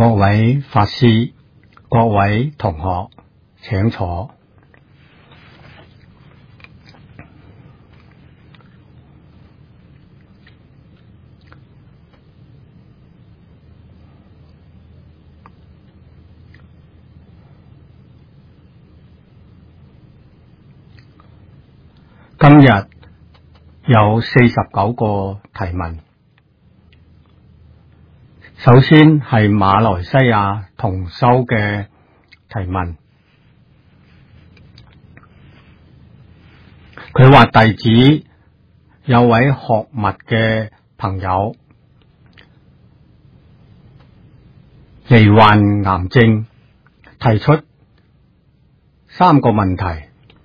各位法師、各位同學，請坐。今日有49個提問。首先係馬來西亞同修嘅提問，佢話弟子有位學密嘅朋友罹患癌症，提出3個問題。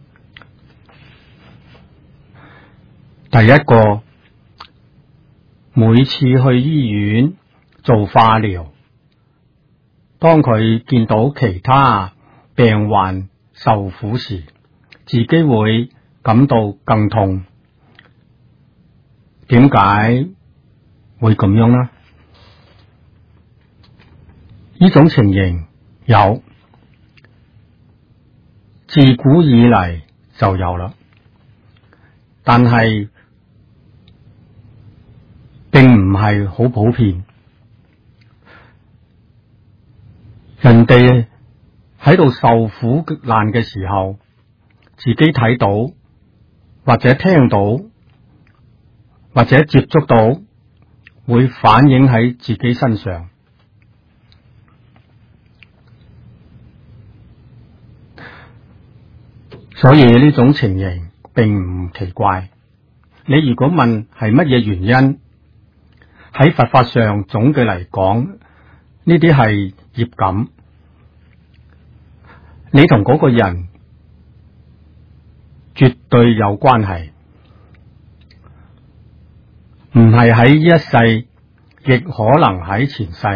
第一個，每次去醫院做化療，當佢見到其他病患受苦時，自己會感到更痛。點解會咁樣呢？呢種情形有，自古以嚟就有啦，但係並唔係好普遍。人哋喺度受苦難嘅時候，自己睇到或者聽到或者接觸到，會反映喺自己身上。所以呢種情形並唔奇怪。你如果問係乜嘢原因，喺佛法上總嘅嚟講，呢啲係業感。你同嗰個人絕對有關係，唔係喺呢一世，亦可能喺前世，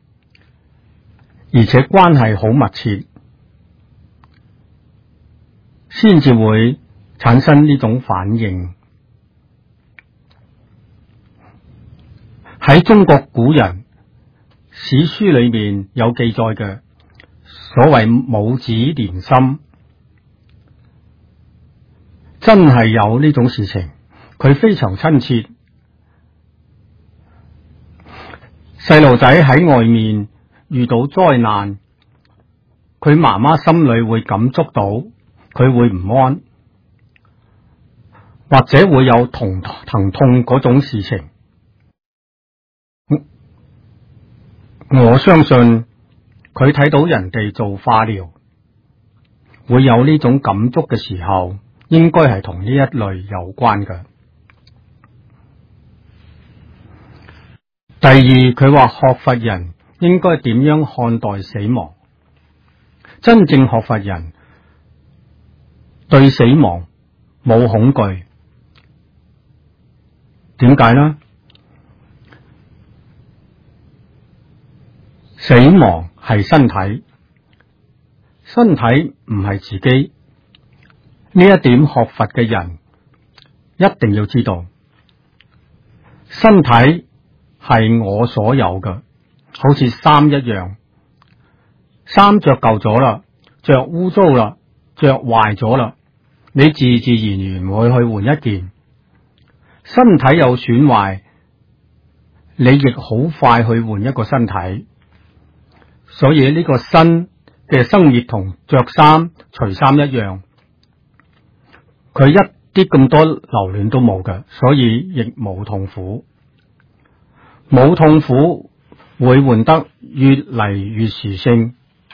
而且關係好密切，先至會產生呢種反應。喺中國古人史書裏面有記載嘅所謂母子連心，真係有呢種事情，佢非常親切。細路仔喺外面遇到災難，佢媽媽心裏會感觸到，佢會唔安，或者會有疼痛嗰種事情。我相信佢睇到人哋做化療會有呢種感觸嘅時候，應該係同呢一類有關嘅。第二，佢話學佛人應該點樣看待死亡？真正學佛人對死亡冇恐懼，點解呢？死亡係身體，身體唔係自己。呢一點學佛嘅人一定要知道，身體係我所有嘅，好似衫一樣，衫着舊咗啦，着污糟啦，着壞咗啦，你自自然然會去換一件。身體有損壞，你亦好快去換一個身體。所以呢個身嘅生滅同着衫除衫一樣，佢一啲咁多留戀都冇嘅，所以亦冇痛苦。冇痛苦會換得越嚟越殊勝。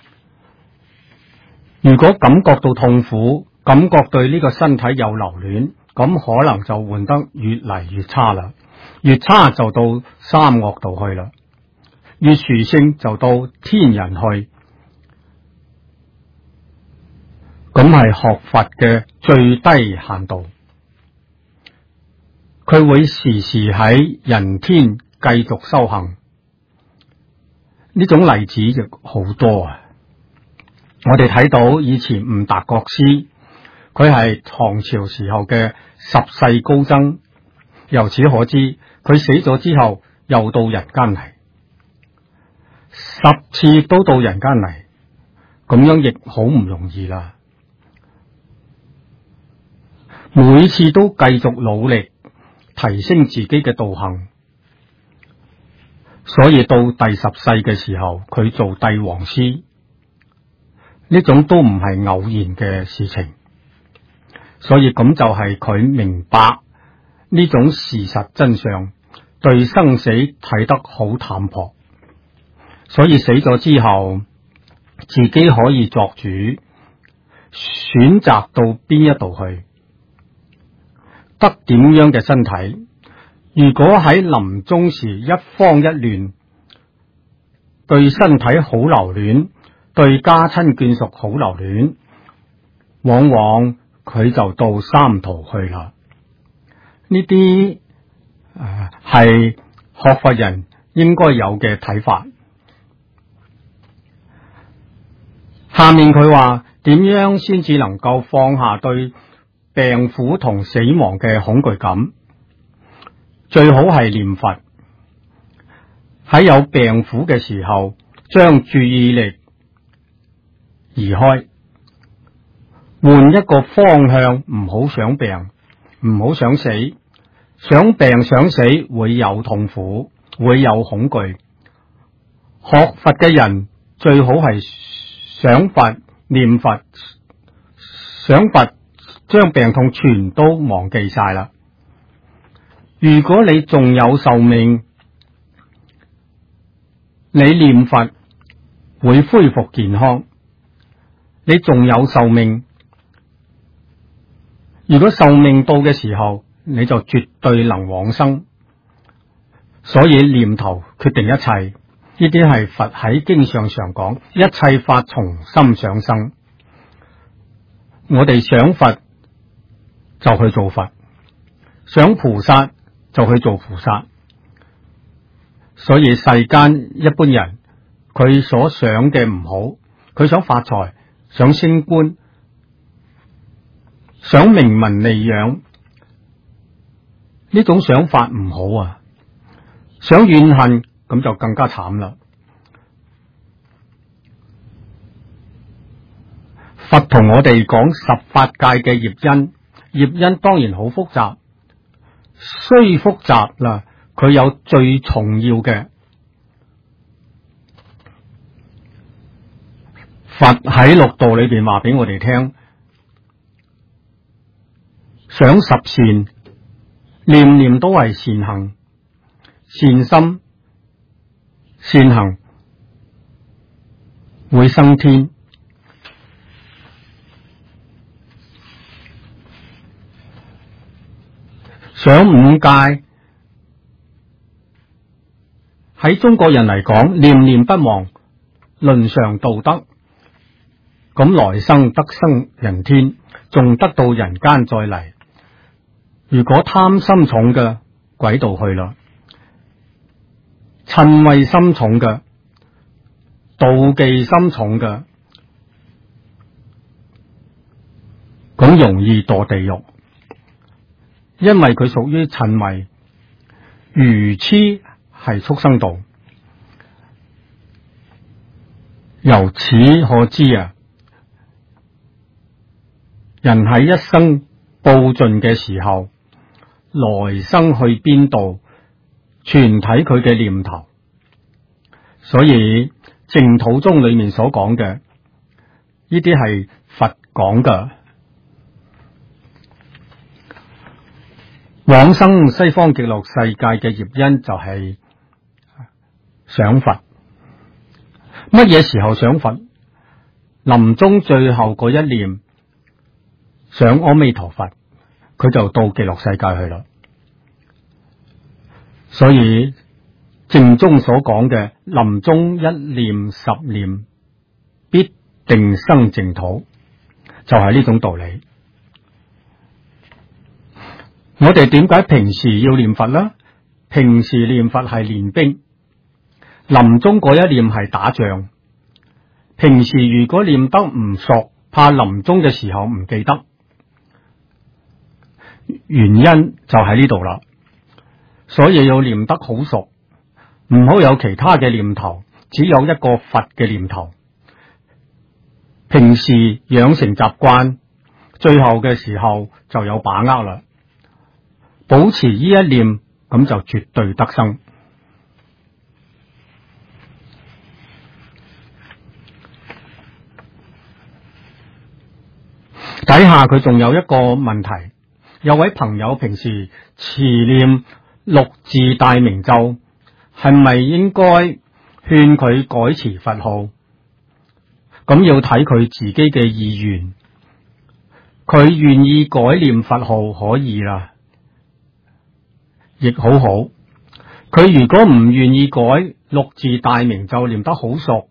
如果感覺到痛苦，感覺對呢個身體有留戀，咁可能就換得越嚟越差啦。越差就到三惡道去啦。越殊勝就到天人去，咁係學佛嘅最低限度。佢會時時喺人天繼續修行，呢種例子亦好多啊！我哋睇到以前悟達國師，佢係唐朝時候嘅十世高僧，由此可知佢死咗之後又到人間嚟。 10次都到人間嚟，咁樣亦好唔容易啦。每次都繼續努力提升自己嘅道行，所以到第10世嘅時候，佢做帝王師，呢種都唔係偶然嘅事情。所以咁就係佢明白呢種事實真相，對生死睇得好淡薄，所以死咗之後，自己可以作主，選擇到邊一度去，得點樣嘅身體。如果喺臨終時一慌一亂，對身體好留戀，對家親眷屬好留戀，往往佢就到三途去啦。呢啲係學佛人應該有嘅睇法。下面佢話點樣先至能夠放下對病苦同死亡嘅恐懼感？最好係念佛，喺有病苦嘅時候，將注意力移開，換一個方向，唔好想病，唔好想死。想病想死會有痛苦，會有恐懼。學佛嘅人最好係想佛念佛，想佛將病痛全都忘記晒啦。如果你仲有壽命，你念佛會恢復健康。你仲有壽命，如果壽命到嘅時候，你就絕對能往生。所以念頭決定一切，呢啲係佛喺經上常講，一切法從心想生。我哋想佛就去做佛，想菩薩就去做菩薩。所以世間一般人佢所想嘅唔好，佢想發財，想升官，想名聞利養，呢種想法唔好啊。想怨恨咁就更加慘啦。佛同我哋講十法界嘅業因，業因當然好複雜，雖複雜啦，佢有最重要嘅。佛喺六道裏邊話俾我哋聽，想十善，念念都係善行，善心善行會生天。想五戒，喺中國人嚟講，念念不忘，倫常道德，咁來生得生人天，仲得到人間再嚟。如果貪心重嘅，鬼道去啦；嗔恚心重嘅，妒忌心重嘅，咁容易墮地獄。因為佢屬於嗔恚，愚癡係畜生道。由此可知啊，人喺一生報盡嘅時候，來生去邊度，全睇佢嘅念頭。所以淨土宗裏面所講嘅，呢啲係佛講嘅。往生西方極樂世界嘅業因就係想佛。乜嘢時候想佛？臨終最後嗰一念想阿彌陀佛，佢就到極樂世界去啦。所以正宗所講嘅臨終一念十念必定生淨土，就係呢種道理。我哋點解平時要念佛呢？平時念佛係練兵，臨終嗰一念係打仗。平時如果念得唔熟，怕臨終嘅時候唔記得，原因就喺呢度啦。所以要念得好熟，唔好有其他嘅念頭， 只有一個佛嘅念頭，平時養成習慣，最後嘅時候就有把握啦。保持呢一念，咁就絕對得生。底下佢仲有一個問題，有位朋友平時持念六字大明咒，係咪應該勸佢改持佛號？咁要睇佢自己嘅意願，佢願意改念佛號可以啦，亦好好。佢如果唔願意改六字大明咒念得好熟，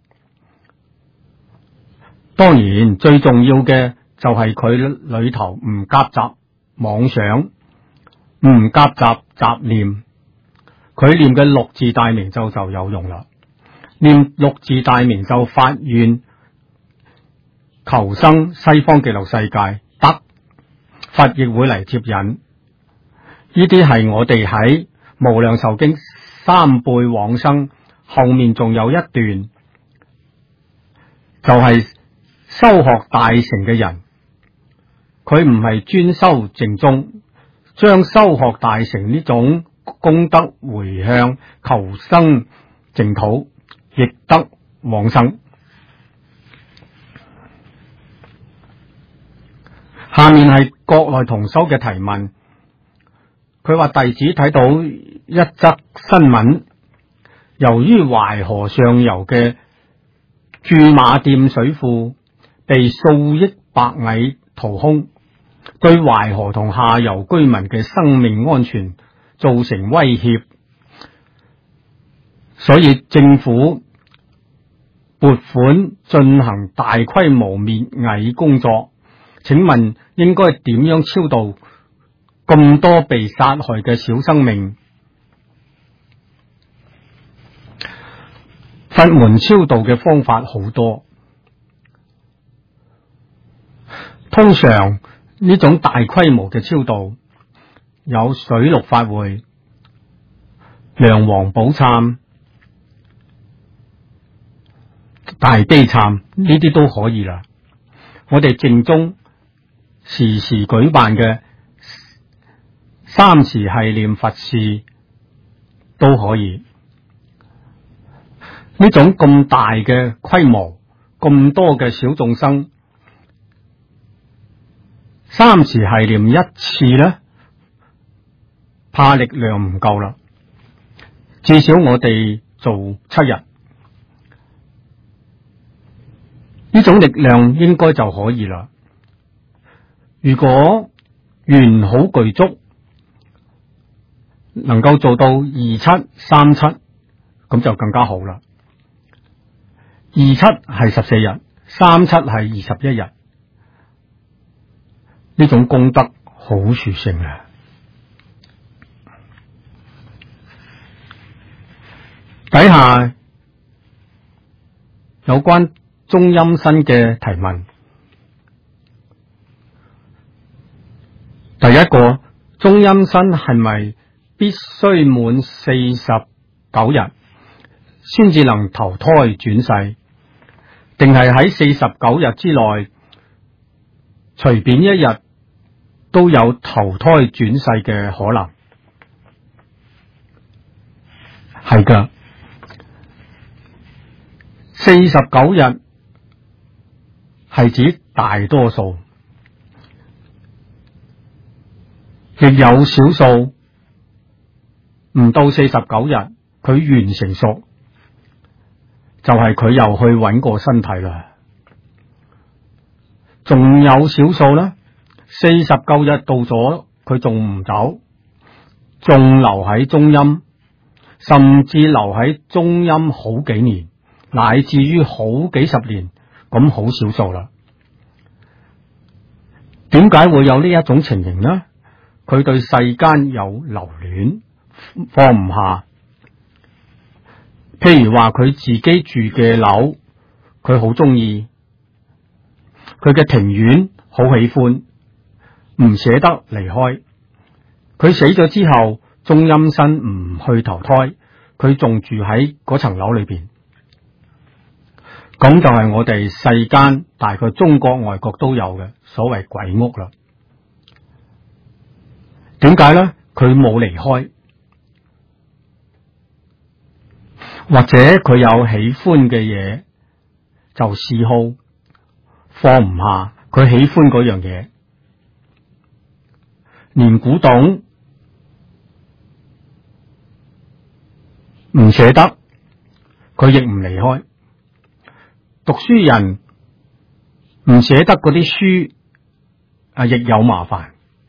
當然最重要嘅就係佢裏頭唔夾雜妄想，唔夾雜雜念，佢念嘅六字大明咒就有用啦。念六字大明咒發願求生西方極樂世界，得佛亦會嚟接引。呢啲係我哋喺無量壽經三輩往生後面仲有一段，就係修學大成嘅人，佢唔係專修淨宗，將修學大成呢種功德回向求生淨土，亦得往生。下面係國內同修嘅提問，佢話弟子睇到一則新聞，由於淮河上游嘅駐馬店水庫被數億白蟻掏空，對淮河同下游居民嘅生命安全造成威脅，所以政府撥款進行大規模滅蟻工作。請問應該點樣超度咁多被殺害嘅小生命？佛門超度嘅方法好多，通常呢種大規模嘅超度有水陸法會、梁皇寶懺、大悲懺，呢啲都可以啦。我哋淨宗時時舉辦嘅三時繫念佛事都可以。呢種咁大嘅規模，咁多嘅小眾生，三時繫念一次呢，怕力量唔夠啦。至少我哋做7日，呢種力量應該就可以啦。如果緣好具足，能夠做到27、37，咁就更加好啦。27係14日，37係21日，呢種功德好殊勝啊！底下有關中陰身嘅提問。第一個，中陰身係咪必須滿49日先至能投胎轉世，定係喺49日之內隨便一日都有投胎轉世嘅可能？係噶，49日係指大多數，亦有少數唔到49日佢完成熟，就係佢又去揾個身體啦。仲有少數呢，49日到咗佢仲唔走，仲留喺中陰，甚至留喺中陰好幾年，乃至於好幾十年，咁好少數啦。點解會有呢一種情形呢？佢對世間有留戀，放唔下。譬如話佢自己住嘅樓，佢好中意，佢嘅庭院好喜歡，唔捨得離開。佢死咗之後，中陰身唔去投胎，佢仲住喺嗰層樓裏邊。 咁就係我哋世間大概中國外國都有嘅所謂鬼屋啦。點解呢？佢冇離開，或者佢有喜歡嘅嘢就嗜好，放唔下佢喜歡嗰樣嘢，連古董唔捨得，佢亦唔離開。讀書人唔捨得嗰啲書亦有麻煩。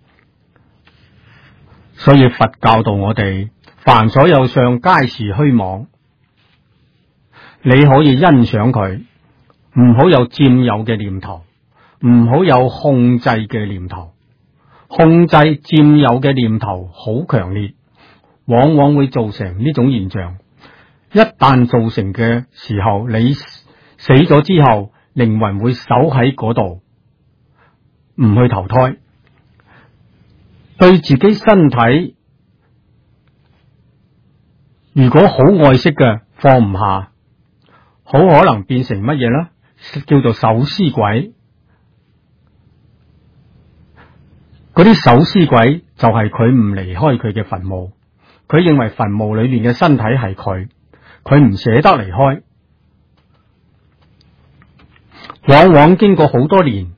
所以佛教導我哋，凡所有相，皆是虛妄。你可以欣賞佢，唔好有佔有嘅念頭，唔好有控制嘅念頭。控制佔有嘅念頭好強烈，往往會造成呢種現象。一旦造成嘅時候，你死咗之後，靈魂會守喺嗰度，唔去投胎。對自己身體，如果好愛惜嘅，放唔下，好可能變成乜嘢呢？叫做守屍鬼。嗰啲守屍鬼就係佢唔離開佢嘅墳墓，佢認為墳墓裏面嘅身體係佢唔捨得離開，往往經過好多年，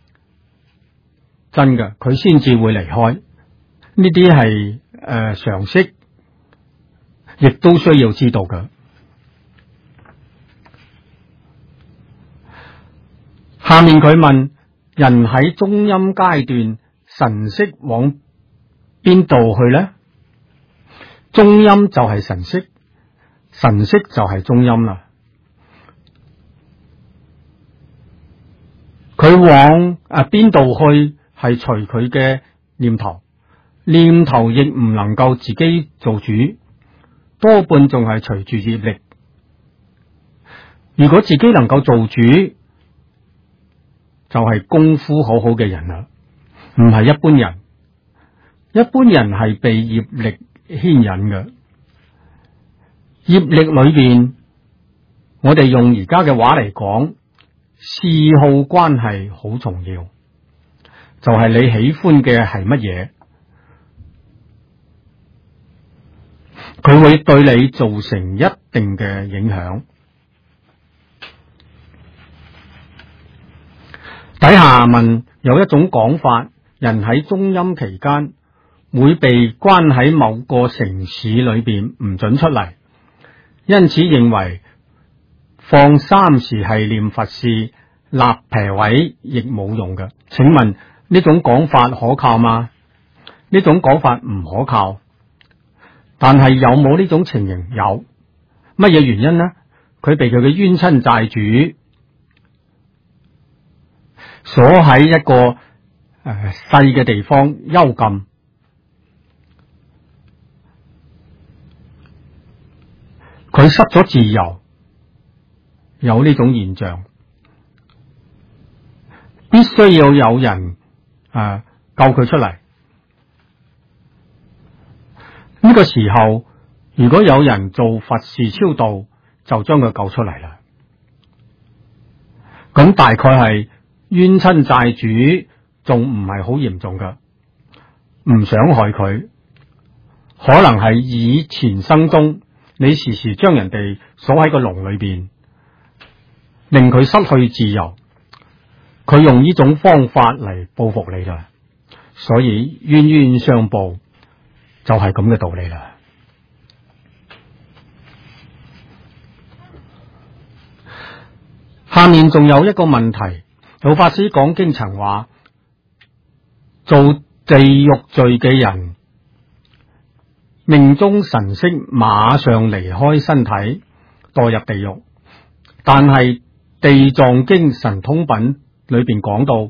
真嘅佢先至會離開。呢啲係常識，亦都需要知道嘅。下面佢問：人喺中陰階段，神識往邊度去呢？中陰就係神識，神識就係中陰啦。佢往邊度去，係隨佢嘅念頭，念頭亦唔能夠自己做主，多半仲係隨住業力。如果自己能夠做主，就係功夫好好嘅人啦，唔係一般人。一般人係被業力牽引嘅，業力裏邊，我哋用而家嘅話嚟講，嗜好關係好重要，就係你喜歡嘅係乜嘢，佢會對你造成一定嘅影響。底下問，有一種講法，人喺中陰期間會被關喺某個城市裏邊，唔准出嚟，因此認為放三時係念佛事，立牌位亦冇用嘅。請問呢種講法可靠嗎？呢種講法唔可靠，但係有冇呢種情形？有。乜嘢原因呢？佢被佢嘅冤親債主鎖喺一個細嘅地方幽禁，佢失咗自由，有呢種現象，必須要有人救佢出嚟。呢個時候，如果有人做佛事超度，就將佢救出嚟啦。咁大概係冤親債主仲唔係好嚴重噶，唔想害佢，可能係以前生中你時時將人哋鎖喺個籠裏邊，令佢失去自由，佢用呢種方法嚟報復你啦。所以冤冤相報就係咁嘅道理啦。下面仲有一個問題，老法師講經曾話，做地獄罪嘅人命中神識馬上離開身體，墮入地獄。但係地藏經神通品裏邊講到，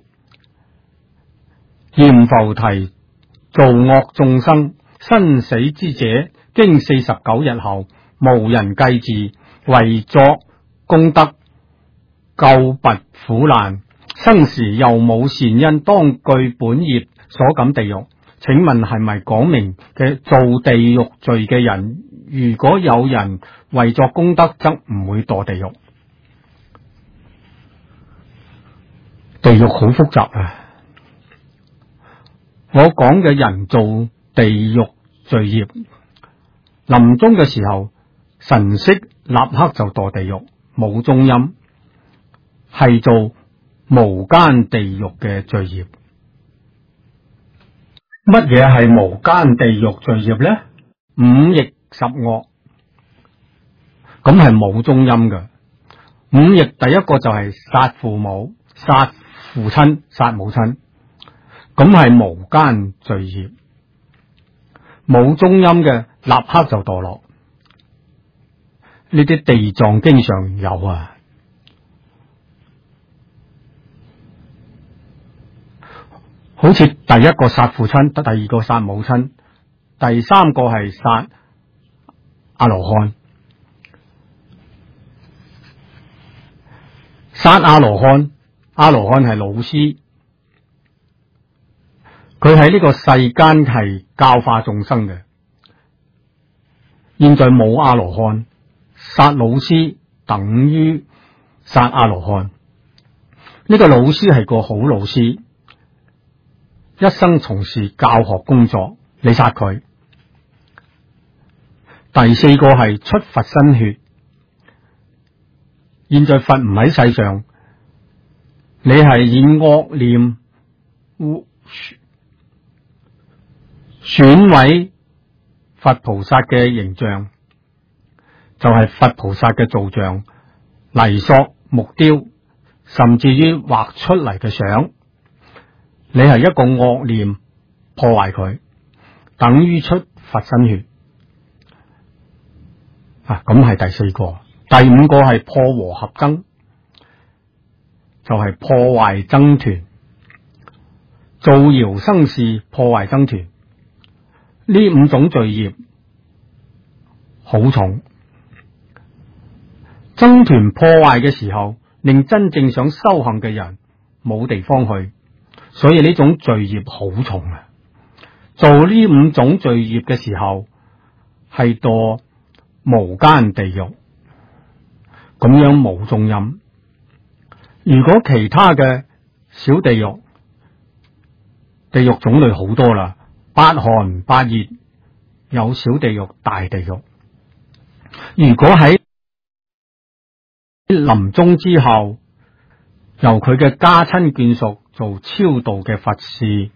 閻浮提造惡眾生生死之者，經49日後，無人計治，為作功德，救拔苦難，生時又冇善因，當據本業所感地獄。請問係咪講明嘅做地獄罪嘅人，如果有人為作功德，則唔會墮地獄？ 地獄好複雜啊！我講嘅人造地獄罪孽，臨終嘅時候，神識立刻就墮地獄，冇中陰，係做無間地獄嘅罪孽。乜嘢係無間地獄罪孽呢？五逆十惡，咁係冇中陰嘅。五逆第一個就係殺父母、殺父親、殺母親，咁係無間罪孽。冇中陰嘅立刻就墮落，呢啲地藏經上有啊。好似第一個殺父親，第二個殺母親，第三個係殺阿羅漢。殺阿羅漢，阿羅漢係老師，佢喺呢個世間係教化眾生嘅。現在冇阿羅漢，殺老師等於殺阿羅漢。呢個老師係個好老師，一生從事教學工作，你殺佢。第四個係出佛身血，現在佛唔喺世上，你係以惡念損毀佛菩薩嘅形象，就係佛菩薩嘅造像、泥塑、木雕，甚至於畫出嚟嘅相，你係一個惡念破壞佢，等於出佛身血啊！咁係第四個。第五個係破和合僧，就係破壞僧團，造謠生事，破壞僧團。呢五種罪孽好重，僧團破壞嘅時候，令真正想修行嘅人冇地方去，所以呢種罪孽好重啊！做呢五種罪孽嘅時候，係墮無間地獄，咁樣冇中陰。如果其他嘅小地獄，地獄種類好多啦，八寒八熱，有小地獄、大地獄。如果喺臨終之後，由佢嘅家親眷屬做超度嘅佛事，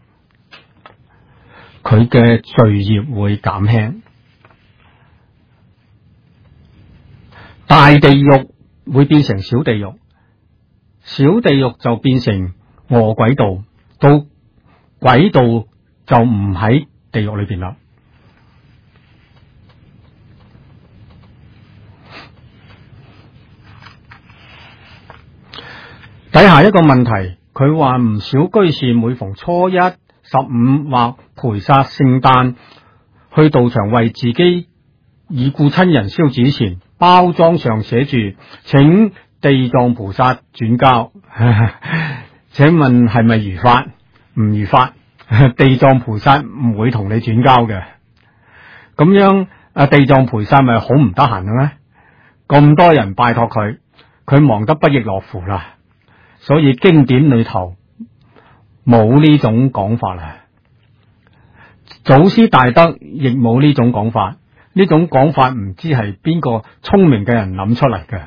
佢嘅罪孽會減輕。大地獄會變成小地獄，小地獄就變成餓鬼道，到鬼道就唔喺地獄裏邊啦。底下一個問題，佢話唔少居士每逢初一、15或陪殺聖誕，去道場為自己已故親人燒紙錢，包裝上寫住請地藏菩薩轉交。請問係咪如法？唔如法，地藏菩薩唔會同你轉交嘅。咁樣地藏菩薩咪好唔得閒嘅咩？咁多人拜託佢，佢忙得不亦樂乎啦。所以經典裏頭冇呢種講法啦，祖師大德亦冇呢種講法。呢種講法唔知係邊個聰明嘅人諗出嚟嘅。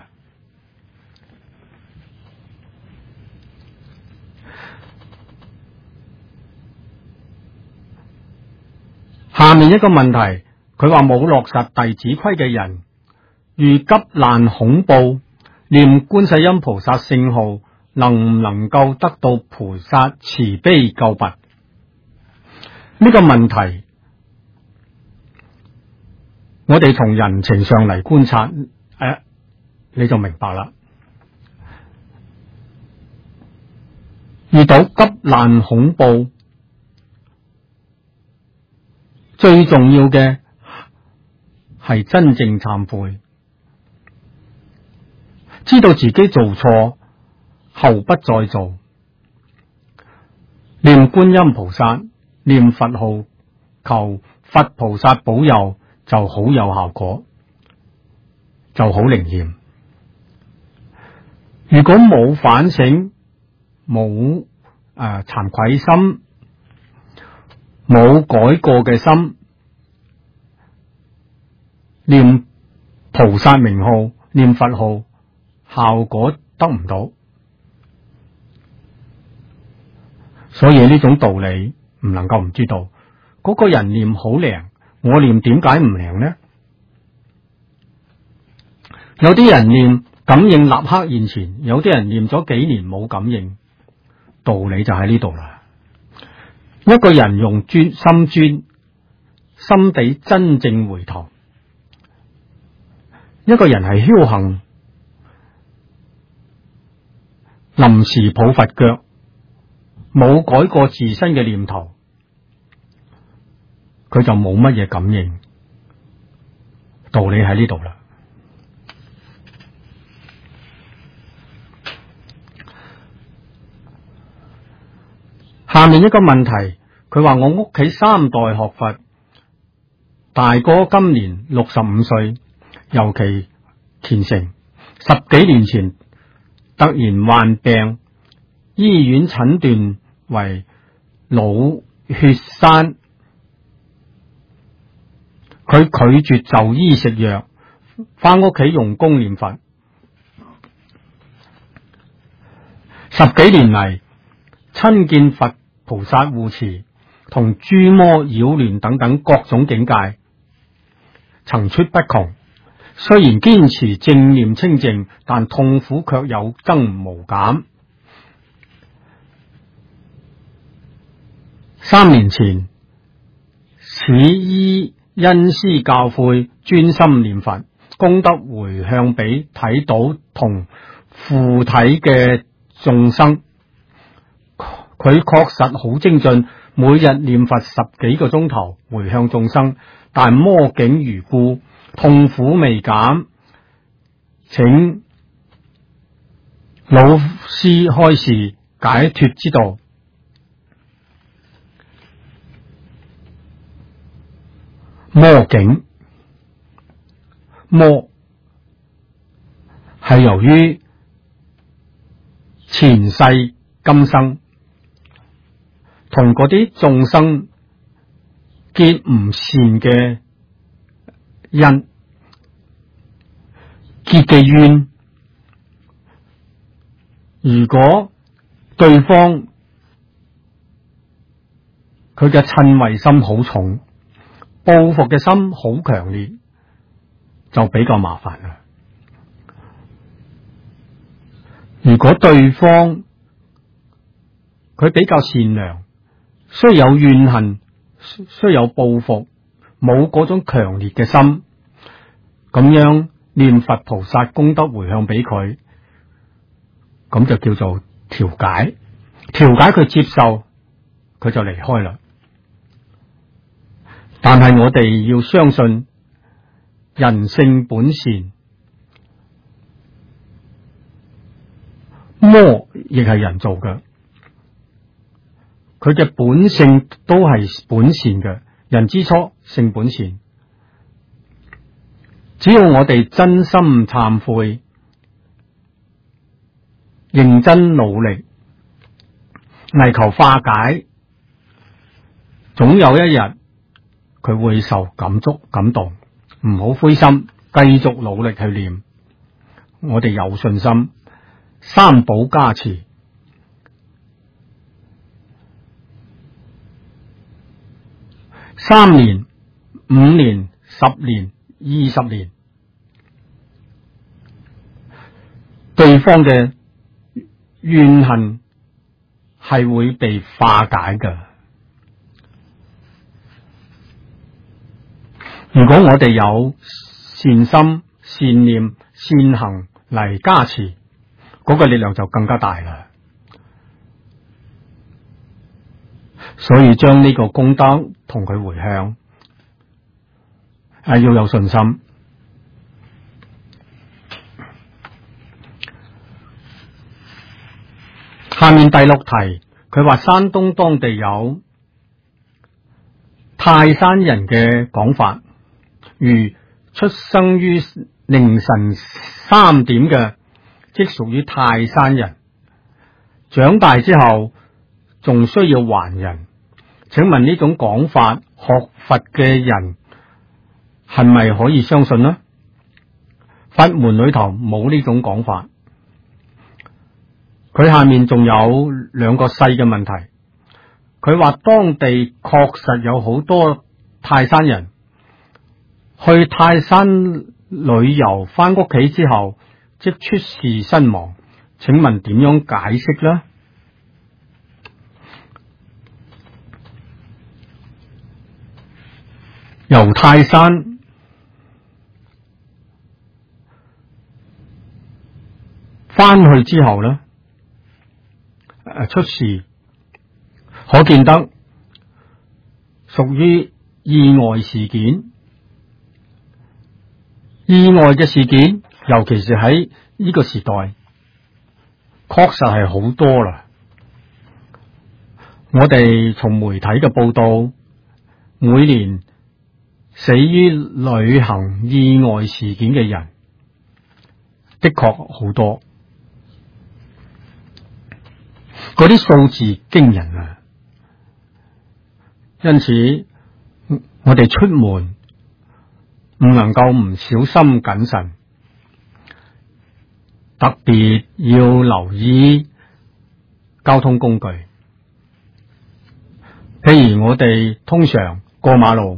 下面一個問題，佢話冇落實弟子規嘅人，遇急難恐怖，念觀世音菩薩聖號，能唔能夠得到菩薩慈悲救拔？呢個問題，我哋從人情上嚟觀察，你就明白啦。遇到急難恐怖，最重要嘅係真正懺悔，知道自己做錯，後不再做，念觀音菩薩，念佛號，求佛菩薩保佑，就好有效果，就好靈驗。如果冇反省， 冇慚愧心，冇改過嘅心，念菩薩名號，念佛號，效果得唔到。所以呢種道理唔能夠唔知道。嗰個人念好靈，我念點解唔靈呢？有啲人念感應立刻現前，有啲人念咗幾年冇感應，道理就喺呢度啦。一個人用心地真正回頭，一個人係僥倖臨時抱佛腳，冇改過自身嘅念頭，佢就冇乜嘢感應。道理喺呢度啦。下面一個問題，佢話我屋企3代學佛，大哥今年65歲，尤其虔誠。10幾年前突然患病，醫院診斷為腦血栓，佢拒絕就醫食藥，翻屋企用功念佛。10幾年嚟，親見佛菩薩護持，同諸魔擾亂等等各種境界層出不窮。雖然堅持正念清淨，但痛苦卻有增無減。3年前，此醫恩師教誨，專心念佛，功德回向俾睇到同附體嘅眾生。佢確實好精進，每日念佛10幾個鐘頭回向眾生，但魔境如故，痛苦未減，請老師開示解脫之道。魔境，魔係由於前世今生同嗰啲眾生結唔善嘅因，結嘅怨。如果對方佢嘅嗔恚心好重，報復嘅心好強烈，就比較麻煩啦。如果對方佢比較善良，雖有怨恨，雖有報復，冇嗰種強烈嘅心，咁樣念佛菩薩功德回向俾佢，咁就叫做調解。調解佢接受，佢就離開啦。但係我哋要相信人性本善，魔亦係人做嘅。佢嘅本性都係本善嘅，人之初性本善。只要我哋真心懺悔，認真努力，為求化解，總有一日佢會受感觸感動。唔好灰心，繼續努力去念。我哋有信心，三寶加持。3年、5年、10年、20年，對方嘅怨恨係會被化解嘅。如果我哋有善心、善念、善行嚟加持，嗰個力量就更加大啦。所以將呢個功德同佢回向，要有信心。下面第6題，佢話山東當地有泰山人嘅講法，如出生於凌晨3點嘅，即屬於泰山人； 長大之後仲需要還人。請問呢種講法，學佛嘅人係咪可以相信呢？佛門裏頭冇呢種講法。佢下面仲有兩個細嘅問題。佢話當地確實有好多泰山人去泰山旅遊，翻屋企之後即出事身亡。請問點樣解釋呢？由泰山翻去之後呢，出事，可見得屬於意外事件。意外嘅事件，尤其是喺呢個時代，確實係好多啦。我哋從媒體嘅報道，每年死於旅行意外事件嘅人，的確好多。嗰啲數字驚人啊！因此，我哋出門唔能夠唔小心謹慎，特別要留意交通工具。譬如我哋通常過馬路，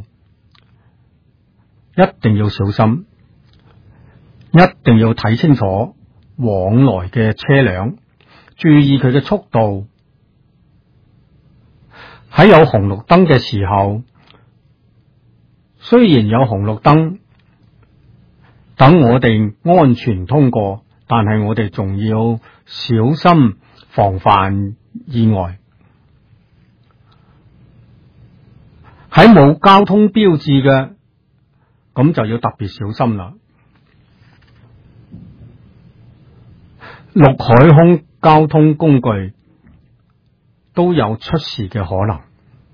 一定要小心，一定要睇清楚往來嘅車輛，注意佢嘅速度。喺有紅綠燈嘅時候，雖然有紅綠燈等我哋安全通過，但係我哋仲要小心防範意外。喺冇交通標誌嘅，咁就要特別小心啦。陸海空交通工具都有出事嘅可能。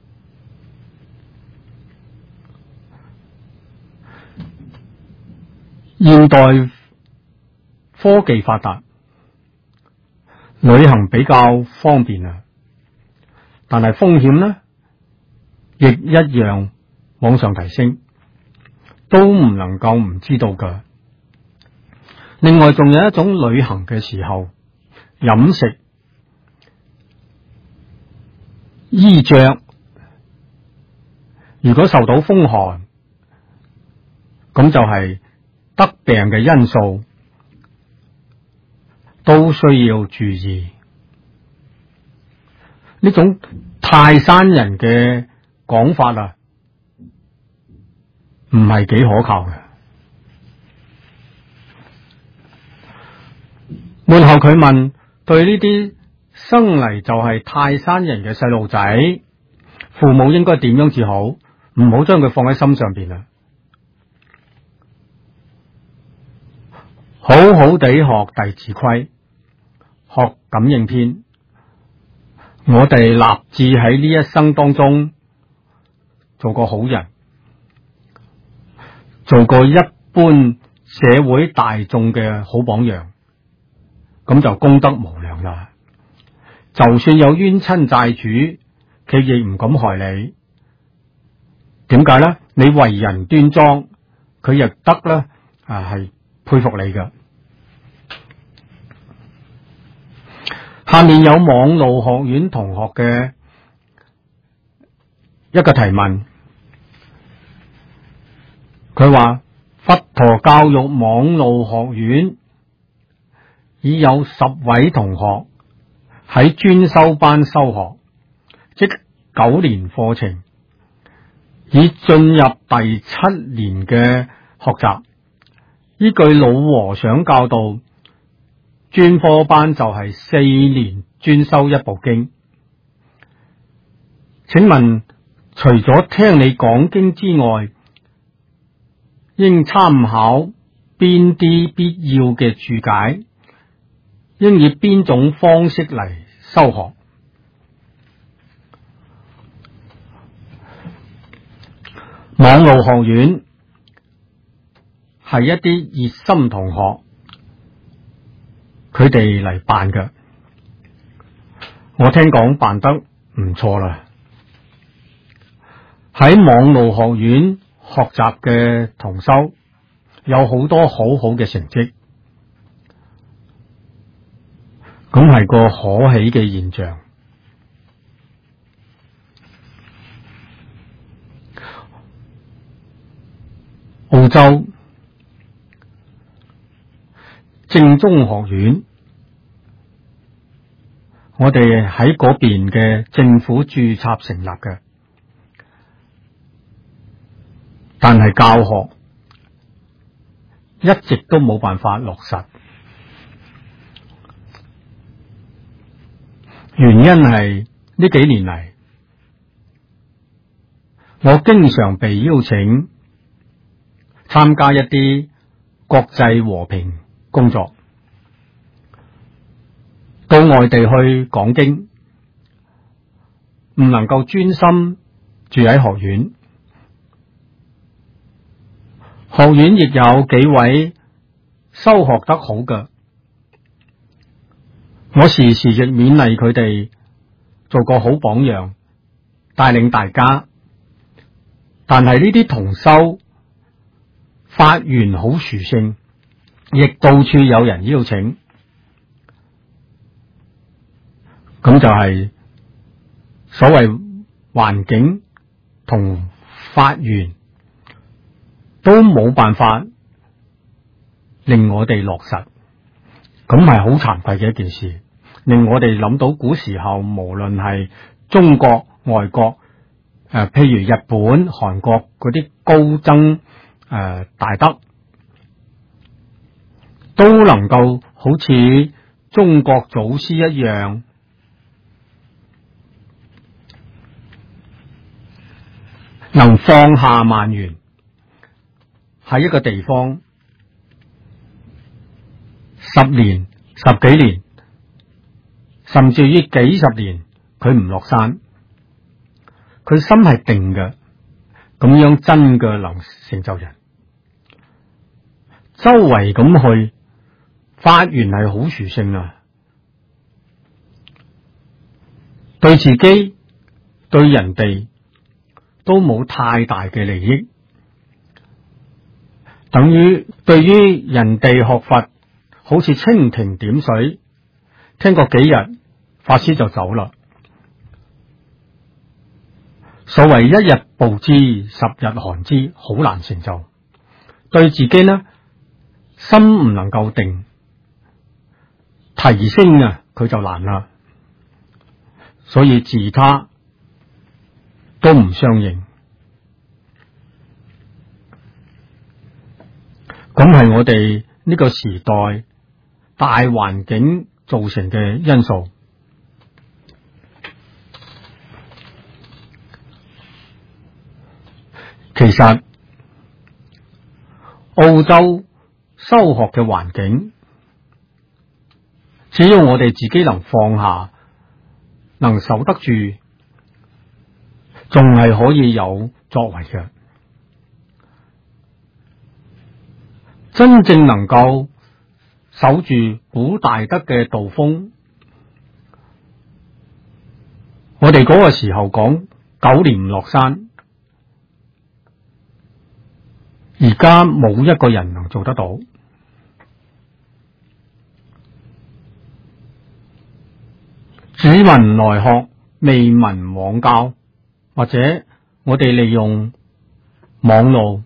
現代科技發達，旅行比較方便啊，但係風險呢，亦一樣往上提升，都唔能夠唔知道㗎。另外仲有一種旅行嘅時候，飲食、衣着，如果受到風寒，咁就係得病嘅因素，都需要注意。呢種泰山人嘅講法啊，唔係幾可靠嘅。門後佢問，對呢啲生嚟就係泰山人嘅細路仔，父母應該點樣至好？唔好將佢放喺心上邊啊！好好地學《弟子規》，學《感應篇》，我哋立志喺呢一生當中做個好人，做個一般社會大眾嘅好榜樣，咁就功德無量啦。就算有冤親債主，佢亦唔敢害你。點解呢？你為人端莊，佢亦得咧，係佩服你㗎。下面有網路學院同學嘅一個提問，佢話佛陀教育網路學院已有10位同學喺專修班修學，即9年課程，已進入第7年嘅學習。依據老和尚教導，專科班就係4年專修一部經。請問，除咗聽你講經之外，應參考邊啲必要嘅注解？應以邊種方式嚟修學？網路學院係一啲熱心同學佢哋嚟辦嘅。 我聽講辦得唔錯啦。喺網路學院學習嘅同修有好多好好嘅成績，咁係個可喜嘅現象。澳洲正宗學院，我哋喺嗰邊嘅政府註冊成立嘅，但係教學一直都冇辦法落實，原因係呢幾年嚟，我經常被邀請參加一啲國際和平工作，到外地去講經，唔能夠專心住喺學院。學院亦有幾位修學得好嘅，我時時亦勉勵佢哋做個好榜樣，帶領大家。但係呢啲同修發源好殊勝，亦到處有人邀請，咁就係所謂環境同發源都冇辦法令我哋落實，咁係好慚愧嘅一件事，令我哋諗到古時候無論係中國、外國，譬如日本、韓國嗰啲高僧大德，都能夠好似中國祖師一樣，能放下萬緣，喺一個地方10年、10幾年，甚至於幾十年，佢唔落山，佢心係定嘅，咁樣真嘅能成就人。周圍咁去發源係好殊勝啊！對自己對人哋都冇太大嘅利益，等於對於人哋學佛好似蜻蜓點水，聽過幾日法師就走啦。所謂一日暴之10日寒之，好難成就。對自己呢，心唔能夠定，提升佢就難啦。所以自他都唔相應，咁係我哋呢個時代大環境造成嘅因素。其實澳洲修學嘅環境，只要我哋自己能放下，能守得住，仲係可以有作為嘅。真正能夠守住古大德嘅道風，我哋嗰個時候講9年唔落山，而家冇一個人能做得到。只聞來學，未聞往教，或者我哋利用網路，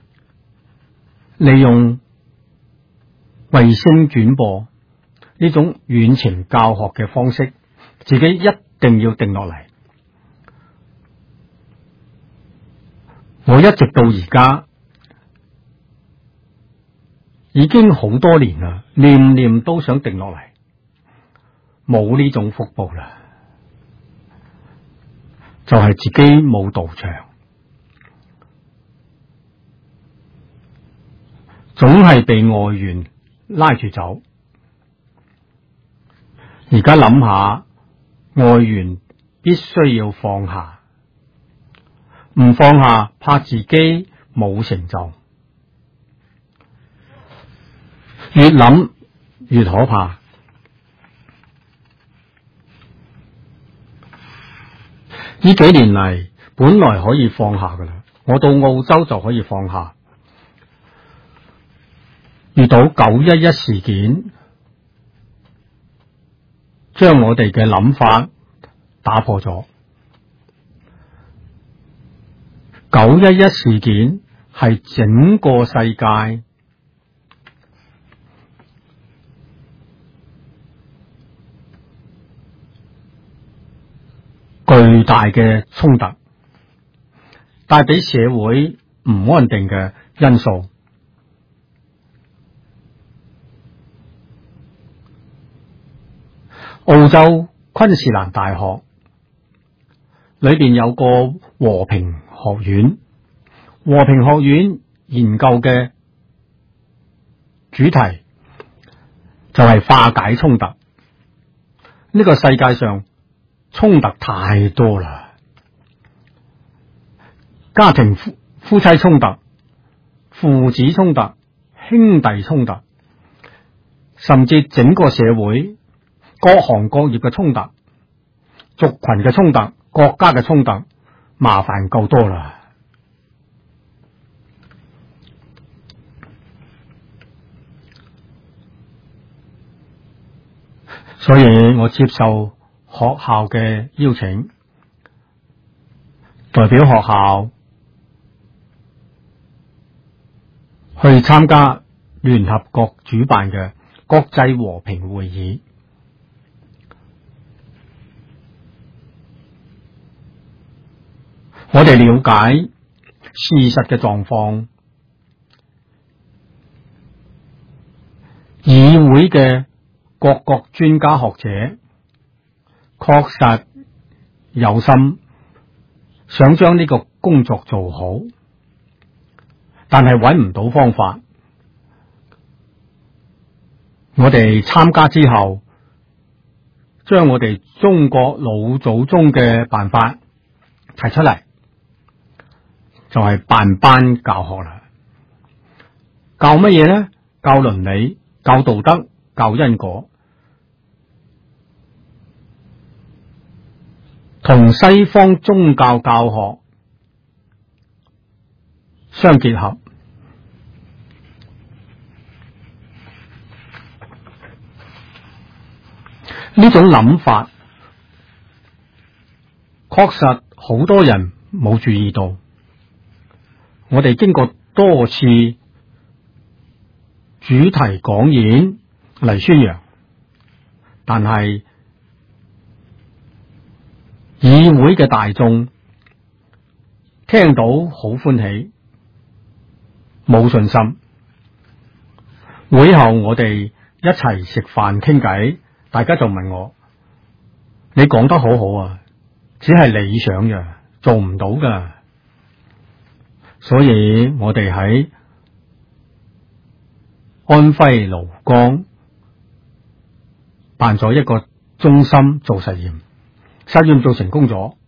利用衛星轉播呢種遠程教學嘅方式，自己一定要定落嚟。我一直到而家已經好多年啦，念念都想定落嚟，冇呢種福報啦，就係自己冇道場，總係被外緣拉住走。而家諗下，外緣必須要放下，唔放下怕自己冇成就，越諗越可怕。 呢幾年嚟，本來可以放下噶啦，我到澳洲就可以放下。遇到911事件，將我哋嘅諗法打破咗。911事件係整個世界巨大嘅衝突，帶俾社會唔安定嘅因素。澳洲昆士蘭大學裏邊有個和平學院，和平學院研究嘅主題就係化解衝突。呢個世界上衝突太多啦，家庭夫妻衝突、父子衝突、兄弟衝突，甚至整個社會各行各業嘅衝突、族群嘅衝突、國家嘅衝突，麻煩夠多啦。所以我接受學校嘅邀請，代表學校去參加聯合國主辦嘅國際和平會議。我哋了解事實嘅狀況，議會嘅各國專家學者確實有心想將呢個工作做好，但係揾唔到方法。我哋參加之後，將我哋中國老祖宗嘅辦法提出嚟，就係辦班教學啦。教乜嘢呢？教倫理、教道德、教因果，同西方宗教教學相結合。呢種諗法確實好多人冇注意到。我哋經過多次主題講演嚟宣揚，但係議會嘅大眾聽到好歡喜，冇信心。會後我哋一齊食飯傾偈，大家就問我：你講得好好啊，只係理想嘅，做唔到噶。所以我哋喺安徽廬江辦咗一個中心做實驗，實驗做成功咗，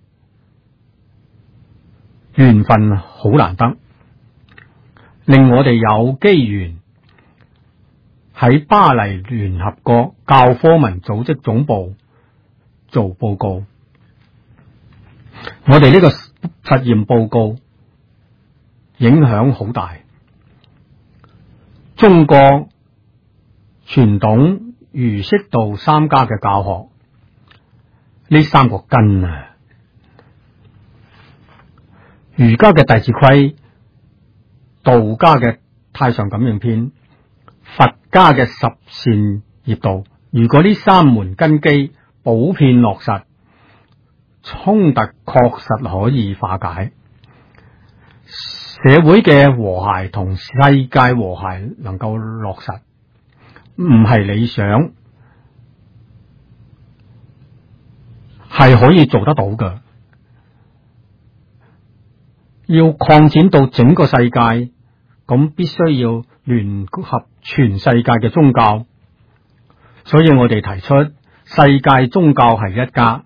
緣分好難得，令我哋有機緣喺巴黎聯合國教科文組織總部做報告。我哋呢個實驗報告影響好大，中國傳統儒釋道三家嘅教學，呢三個根啊，儒家嘅弟子規，道家嘅太上感應篇，佛家嘅十善業道，如果呢三門根基普遍落實，衝突確實可以化解，社會嘅和諧同世界和諧能夠落實，唔係理想，係可以做得到嘅。要擴展到整個世界，咁必須要聯合全世界嘅宗教，所以我哋提出世界宗教係一家，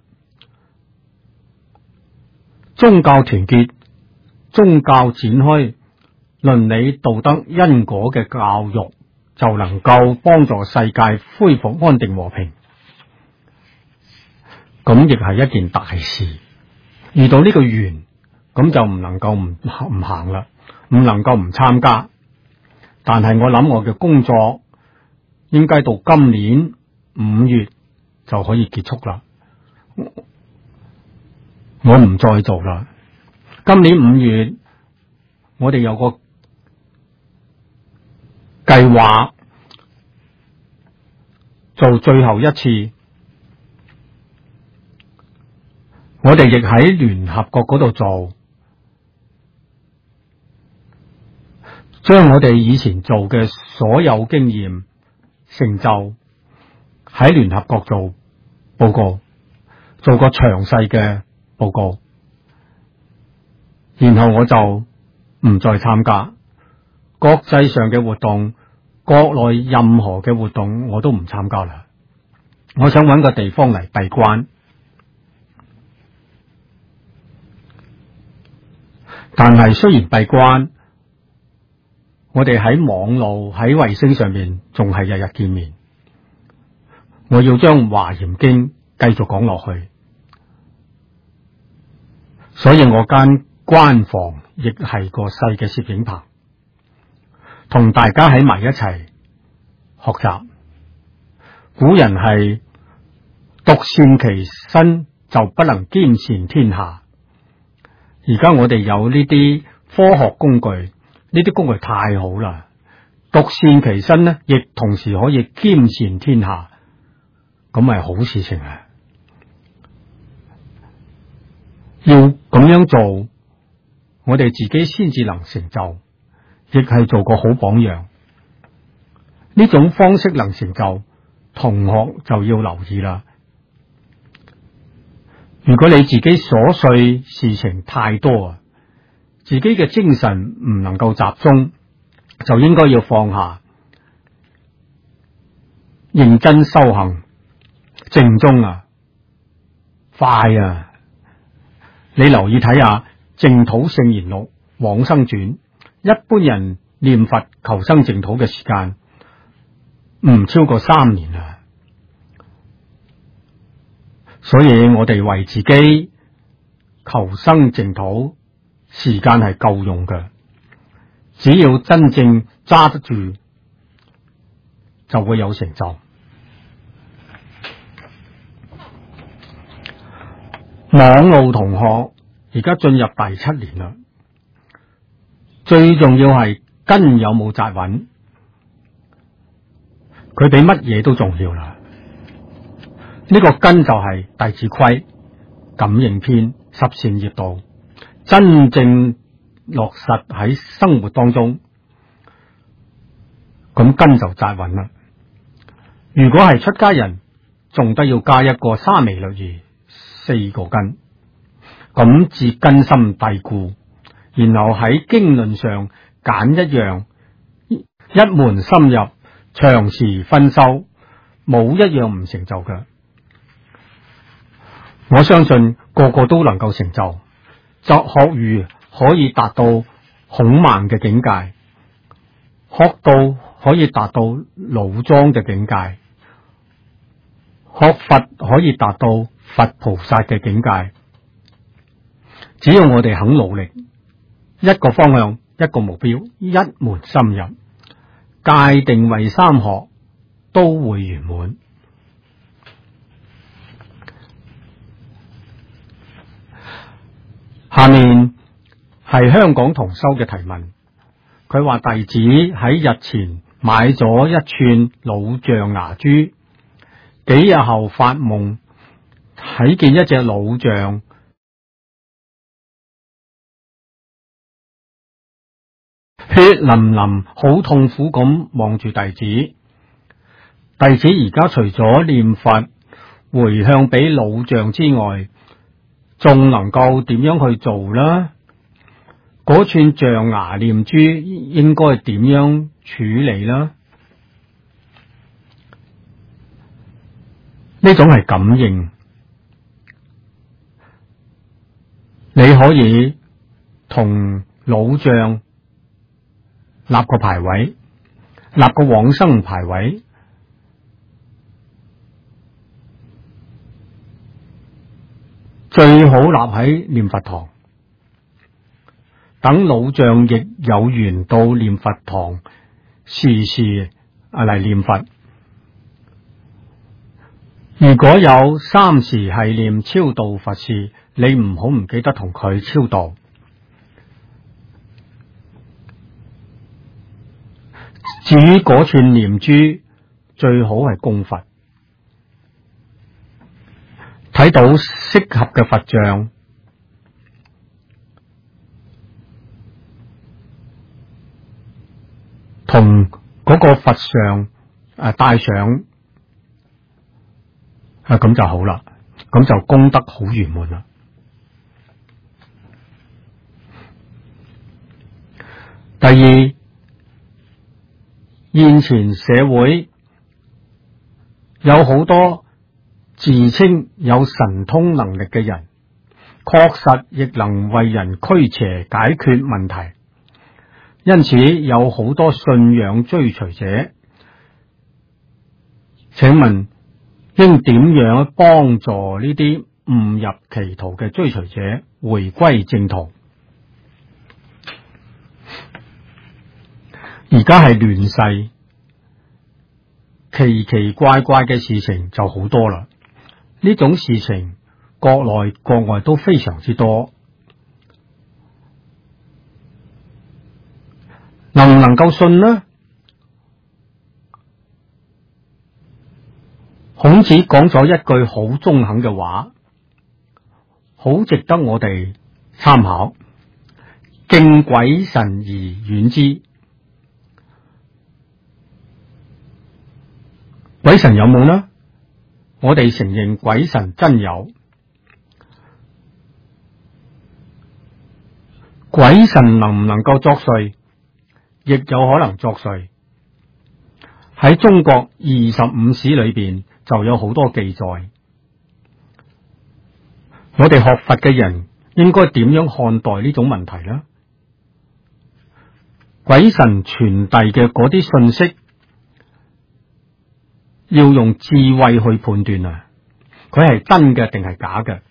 宗教團結，宗教展開倫理道德因果嘅教育，就能夠幫助世界恢復安定和平。咁亦係一件大事。 遇到呢個緣，咁就唔能夠唔行啦，唔能夠唔參加。但係我諗我嘅工作應該到今年5月就可以結束啦，我唔再做啦。今年5月我哋有個計劃做最後一次，我哋亦喺聯合國嗰度做，將我哋以前做嘅所有經驗成就喺聯合國做報告，做個詳細嘅報告，然後我就唔再參加國際上嘅活動，國內任何嘅活動我都唔參加啦。我想揾個地方嚟閉關，但係雖然閉關，我哋喺網路喺衛星上面仲係日日見面。我要將華嚴經繼續講落去，所以我間關房亦係個細嘅攝影棚，同大家喺埋一齊學習。古人係獨善其身就不能兼善天下，而家我哋有呢啲科學工具，呢啲工具太好啦，獨善其身呢，亦同時可以兼善天下，咁係好事情啊！要咁樣做，我哋自己先至能成就，亦係做個好榜樣。呢種方式能成就，同學就要留意啦。如果你自己瑣碎事情太多啊，自己嘅精神唔能夠集中，就應該要放下，認真修行，正宗啊，快啊！你留意睇下《淨土聖言錄》《往生傳》，一般人念佛求生淨土嘅時間唔超過3年啊！所以我哋為自己求生淨土時間係夠用嘅，只要真正揸得住，就會有成就。網路同學而家進入第7年啦，最重要係根有冇扎穩，佢比乜嘢都重要啦。呢個根就係《弟子規》、感應篇、十善業道，真正落實喺生活當中，咁根就扎穩啦。如果係出家人，仲得要加一個沙彌律儀，4個根，咁至根深蒂固。然後喺經論上揀一樣，一門深入，長時分修，冇一樣唔成就嘅。我相信個個都能夠成就，就學如可以達到孔孟嘅境界，學到可以達到老莊嘅境界，學佛可以達到佛菩薩嘅境界。只要我哋肯努力，一個方向，一個目標，一門深入，界定為3學都會圓滿。下面係香港同修嘅提問，佢話弟子喺日前買咗1串老象牙珠，幾日後發夢睇見一隻老象血淋淋，好痛苦咁望住弟子。弟子而家除咗念佛回向俾老象之外，仲能夠點樣去做呢？嗰串象牙念珠應該點樣處理呢？呢種係感應，你可以同老象立個牌位，立個往生牌位， 最好立喺念佛堂，等老將亦有緣到念佛堂，時時嚟念佛。如果有三時繫念超度佛事，你唔好唔記得同佢超度。至於嗰串念珠，最好係供佛。睇到適合嘅佛像，同嗰個佛像戴上，咁就好啦，咁就功德好圓滿啦。第二，現前社會有好多自稱有神通能力嘅人，確實亦能為人驅邪解決問題，因此有好多信仰追隨者。請問應點樣幫助呢啲誤入歧途嘅追隨者回歸正途？而家係亂世，奇奇怪怪嘅事情就好多啦。呢種事情國內國外都非常之多，能唔能夠信呢？孔子講咗一句好中肯嘅話，好值得我哋參考：敬鬼神而遠之。鬼神有冇呢？我哋承認鬼神真有，鬼神能唔能夠作祟，亦有可能作祟。喺中國25史裏邊就有好多記載。我哋學佛嘅人應該點樣看待呢種問題呢？鬼神傳遞嘅嗰啲信息，要用智慧去判斷啊！佢係真嘅定係假嘅？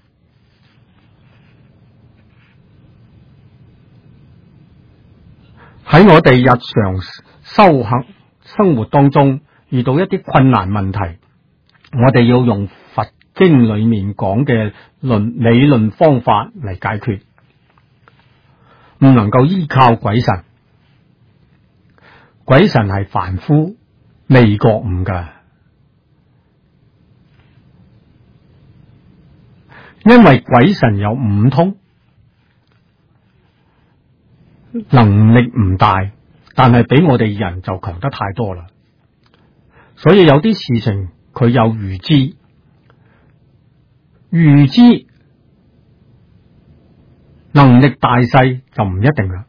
喺我哋日常修行生活當中遇到一啲困難問題，我哋要用佛經裏面講嘅理論方法嚟解決，唔能夠依靠鬼神。鬼神係凡夫未覺悟㗎。因為鬼神有五通，能力唔大，但係比我哋人就強得太多啦。所以有啲事情佢有預知，能力大細就唔一定啦。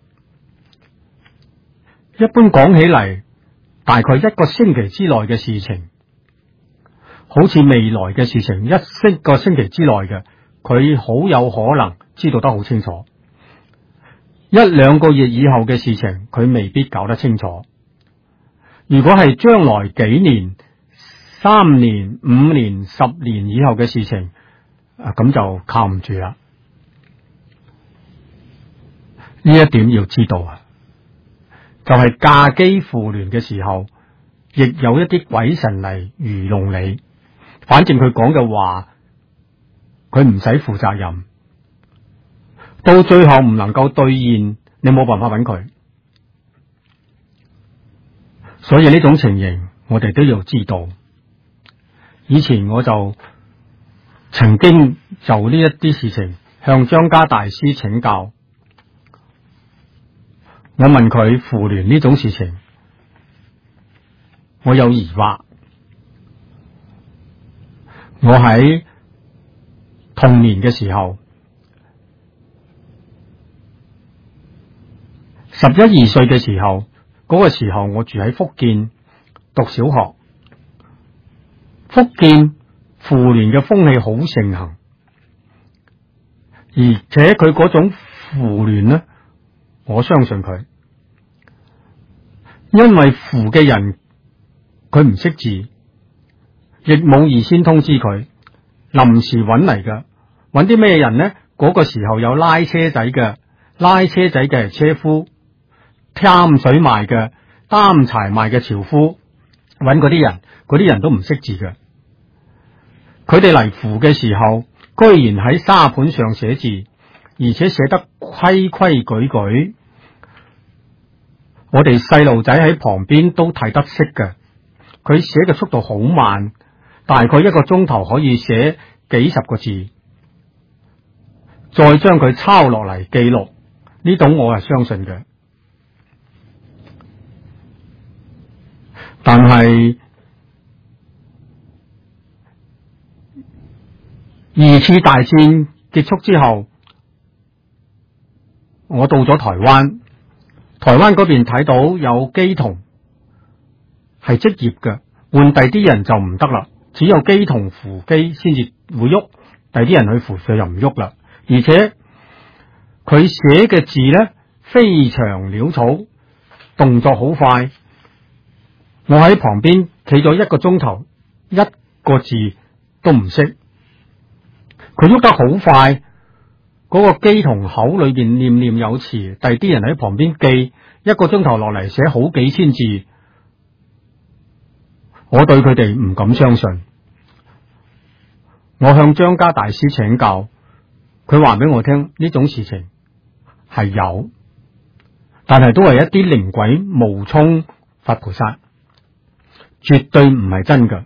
一般講起嚟，大概1個星期之內嘅事情，好似未來嘅事情，1個星期之內嘅，佢好有可能知道得好清楚。1-2個月以後嘅事情，佢未必搞得清楚。如果係將來幾年、3年、5年、10年以後嘅事情，咁就靠唔住啦。呢一點要知道啊，就係嫁機扶鸞嘅時候，亦有一啲鬼神嚟愚弄你。反正佢講嘅話，佢唔使負責任，到最後唔能夠兌現，你冇辦法揾佢。所以呢種情形，我哋都要知道。以前我就曾經就呢一啲事情向張家大師請教。我問佢扶鸞呢種事情，我有疑惑。我喺童年嘅時候，11、12歲嘅時候，嗰個時候我住喺福建讀小學。福建扶鸞嘅風氣好盛行，而且佢嗰種扶鸞呢，我相信佢，因為扶嘅人佢唔識字，亦冇預先通知佢，臨時揾嚟嘅， 揾啲咩人呢？嗰個時候有拉車仔嘅，拉車仔嘅係車夫，擔水賣嘅、擔柴賣嘅樵夫，揾嗰啲人，嗰啲人都唔識字嘅。佢哋嚟扶嘅時候，居然喺沙盤上寫字，而且寫得規規矩矩。我哋細路仔喺旁邊都睇得識嘅。佢寫嘅速度好慢，大概一個鐘頭可以寫幾十個字，再將佢抄落嚟記錄，呢種我係相信嘅。但係二次大戰結束之後，我到咗台灣，台灣嗰邊睇到有機童係職業嘅，換第啲人就唔得啦，只有機童扶機先至會喐，第啲人去扶佢就唔喐啦。而且佢寫嘅字呢，非常潦草，動作好快。我喺旁邊企咗一個鐘頭，一個字都唔識。佢喐得好快，嗰個機童口裏邊念念有詞，第啲人喺旁邊記，一個鐘頭落嚟寫好幾千字。我對佢哋唔敢相信。我向張家大師請教，佢話俾我聽呢種事情係有，但係都係一啲靈鬼冒充佛菩薩，絕對唔係真㗎。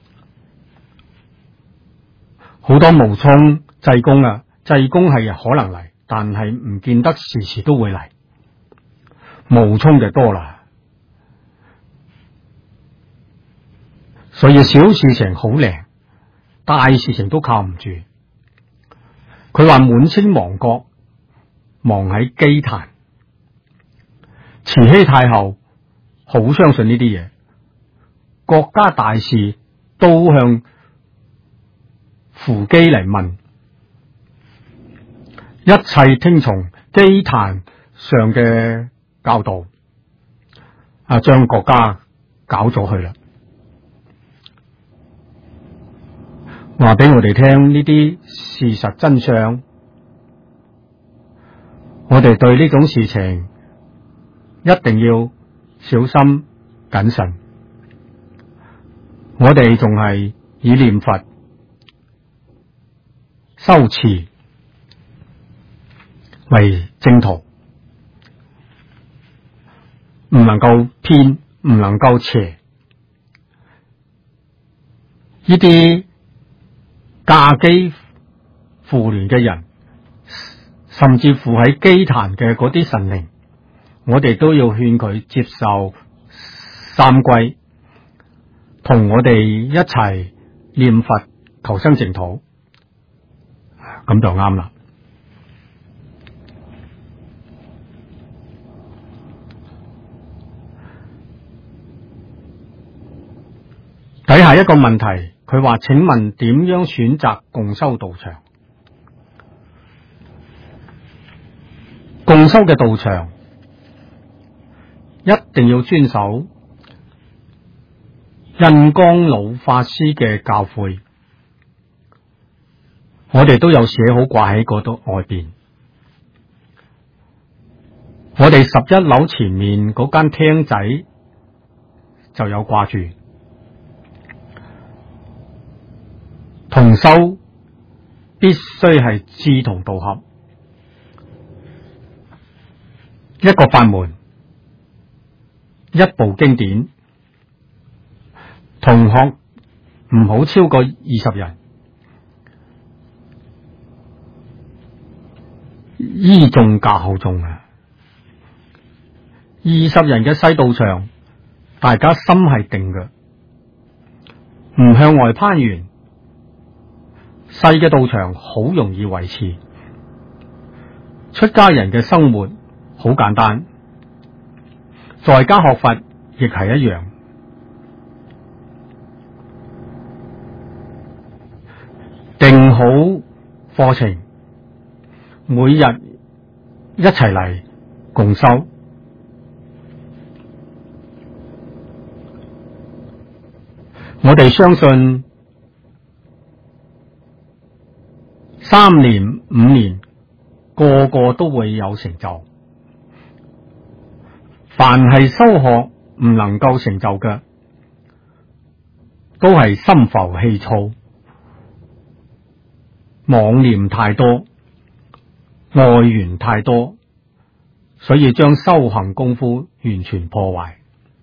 好多冒充濟公啊，濟公係可能嚟，但係唔見得時時都會嚟，冒充嘅多啦。所以小事情好靈，大事情都靠唔住。佢話滿清亡國亡喺機壇，慈禧太后好相信呢啲嘢，國家大事都向扶機嚟問，一切聽從機壇上嘅教導，將國家搞咗去啦。話俾我哋聽呢啲事實真相，我哋對呢種事情一定要小心謹慎。我哋仲係以念佛、修持為正途，唔能夠偏，唔能夠邪。呢啲駕機扶鸞嘅人，甚至乎喺機壇嘅嗰啲神靈，我哋都要勸佢接受三歸，同我哋一齊念佛求生淨土，咁就啱啦。底下一個問題。佢話：請問點樣選擇共修道場？共修嘅道場一定要遵守印光老法師嘅教誨，我哋都有寫好掛喺嗰度外邊。我哋11樓前面嗰間廳仔就有掛住。同修必須係志同道合，一個法門，一部經典，同學唔好超過20人，依眾教眾啊！20人嘅細道場，大家心係定嘅，唔向外攀緣。細嘅道場好容易維持，出家人嘅生活好簡單，在家學佛亦係一樣。定好課程，每日一齊嚟共修。我哋相信 3年5年，個個都會有成就。凡係修學唔能夠成就嘅，都係心浮氣躁，妄念太多，外緣太多，所以將修行功夫完全破壞。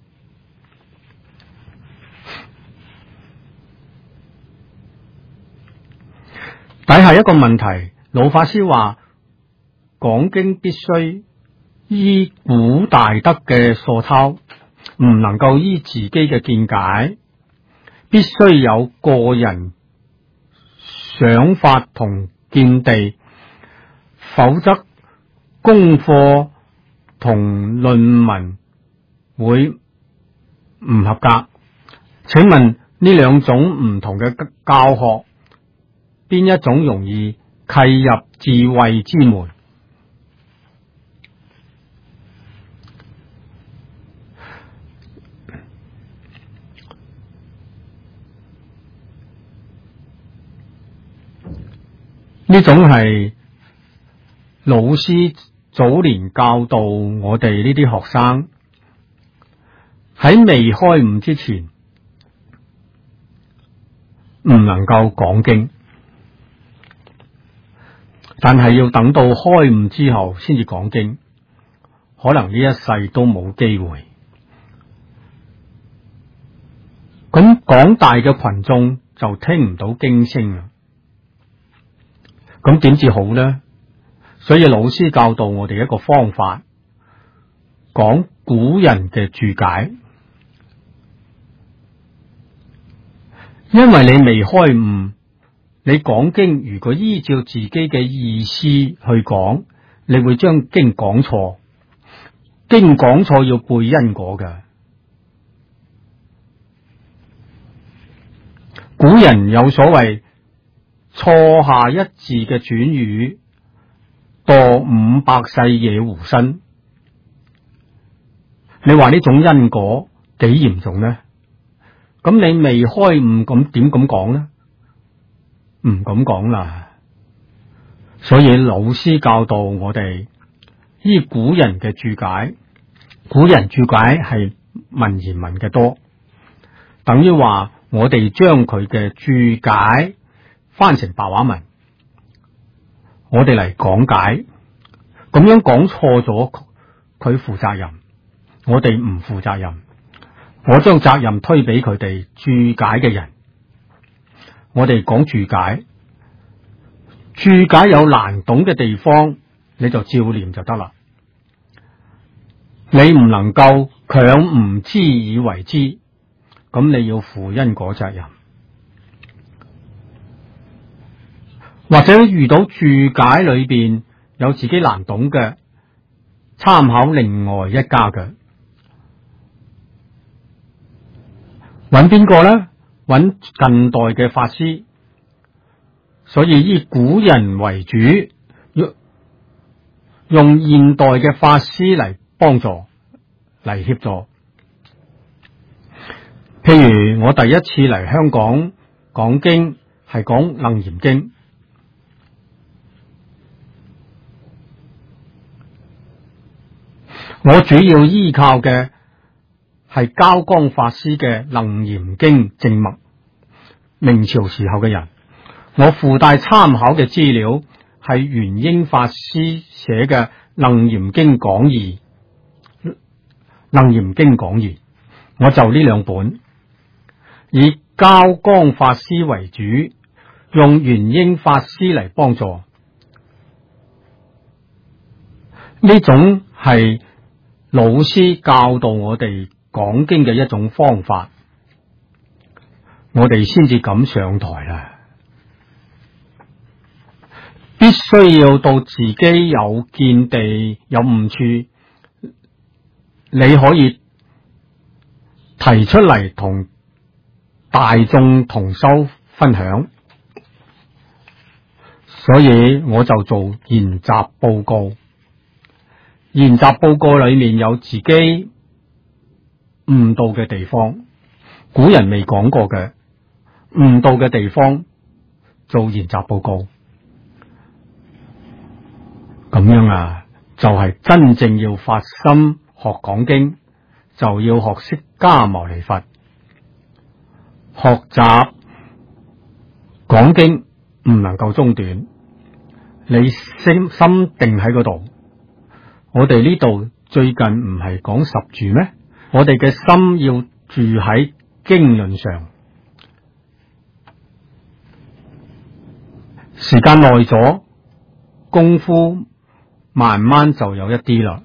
底下一個問題，老法師話講經必須依古大德嘅疏抄，唔能夠依自己嘅見解，必須有個人想法同見地，否則功課同論文會唔合格。請問呢兩種唔同嘅教學，邊一種容易契入智慧之門？呢種係老師早年教導我哋呢啲學生，喺未開悟之前唔能夠講經，但係要等到開悟之後先至講經，可能呢一世都冇機會。咁廣大嘅群眾就聽唔到經聲啦。咁點至好呢？所以老師教導我哋一個方法，講古人嘅注解。因為你未開悟，你講經如果依照自己嘅意思去講，你會將經講錯。經講錯要背因果嘅。古人有所謂錯下一字嘅轉語，墮500世野狐身。你話呢種因果幾嚴重呢？咁你未開悟，咁點咁講呢？唔咁講啦。所以老師教導我哋依古人嘅注解，古人注解係文言文嘅多，等於話我哋將佢嘅注解翻成白話文，我哋嚟講解，咁樣講錯咗，佢負責任，我哋唔負責任。我將責任推俾佢哋注解嘅人。我哋講注解，注解有難懂嘅地方，你就照念就得啦。你唔能夠強唔知以為知，咁你要負因果責任。或者遇到注解裏邊有自己難懂嘅，參考另外一家嘅。揾邊個呢？揾近代嘅法師，所以以古人為主，用現代嘅法師嚟幫助、嚟協助。譬如我第一次嚟香港講經，係講《楞嚴經》，我主要依靠嘅係交光法師嘅《楞嚴經》正默，明朝時候嘅人。我附帶參考嘅資料係元英法師寫嘅《楞嚴經講義》，《楞嚴經講義》，我就呢兩本，以交光法師為主，用元英法師嚟幫助。呢種係老師教導我哋講經嘅一種方法，我哋先至敢上台啦。必須要到自己有見地、有悟處，你可以提出嚟同大眾同修分享。所以我就做研習報告。研習報告裏面有自己悟到嘅地方，古人未講過嘅悟到嘅地方，做研習報告。 咁樣啊，就係真正要發心學講經，就要學釋迦牟尼佛，學習講經唔能夠中斷，你心定喺嗰度。我哋呢度最近唔係講十住咩？我哋嘅心要住喺經論上，時間耐咗，功夫慢慢就有一啲啦。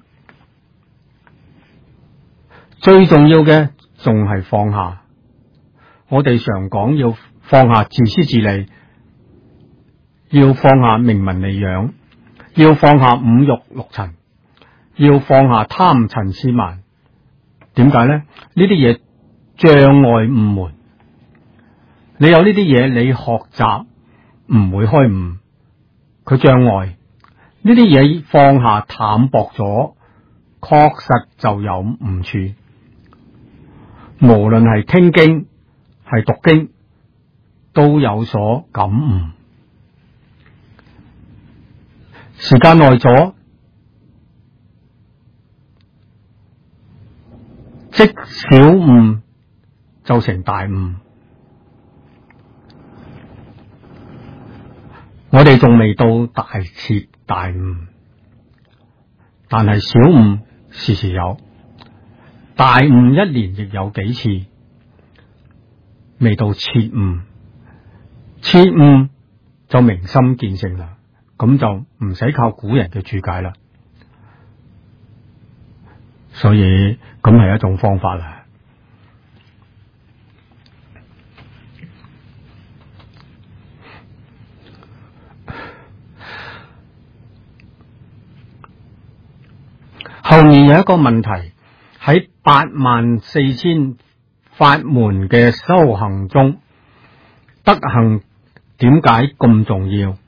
最重要嘅仲係放下。我哋常講要放下自私自利，要放下名聞利養，要放下五欲六塵，要放下貪嗔癡慢。點解呢？呢啲嘢障礙悟門。你有呢啲嘢，你學習唔會開悟，佢障礙。呢啲嘢放下淡薄咗，確實就有悟處。無論係聽經係讀經，都有所感悟。時間耐咗，即小悟就成大悟。我哋仲未到大徹大悟，但係小悟時時有，大悟一年亦有幾次，未到徹悟。徹悟就明心見性啦，咁就唔使靠古人嘅注解啦。所以咁係一種方法啦。後面有一個問題，喺84000法門嘅修行中，德行點解咁重要？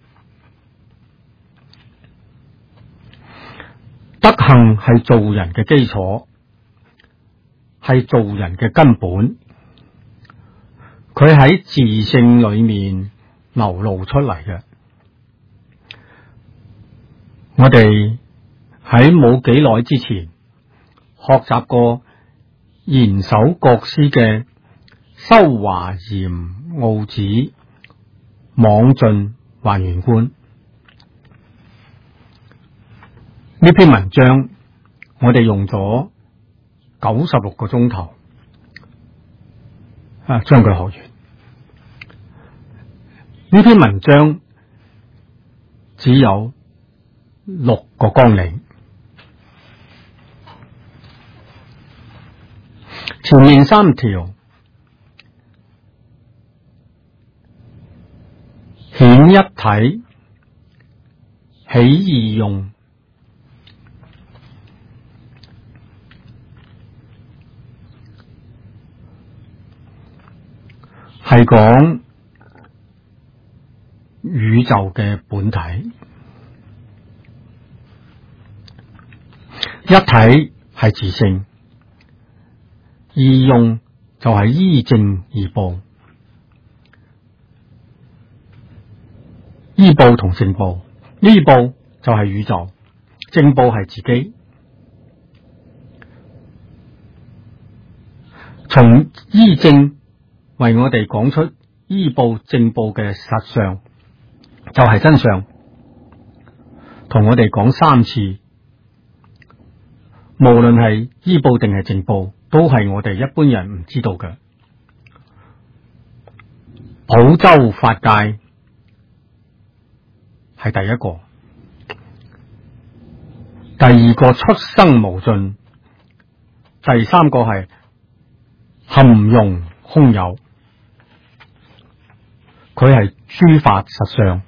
德行係做人嘅基礎，係做人嘅根本，佢喺自性裏面流露出嚟嘅。我哋喺冇幾耐之前學習過賢首國師嘅修華嚴奧旨妄盡還原觀呢篇文章，我哋用咗96個鐘頭將佢學完。呢篇文章只有6個綱領，前面3條顯一體，起二用，係講宇宙嘅本體。一體係自性，二用就係依正而報，依報同正報，依報就係宇宙，正報係自己。從依正為我哋講出依報正報嘅實相，就係真相，同我哋講3次。無論係依報定係正報，都係我哋一般人唔知道嘅。普洲法界係第一個，第二個出生無盡，第3個係含容空有，佢係諸法實相。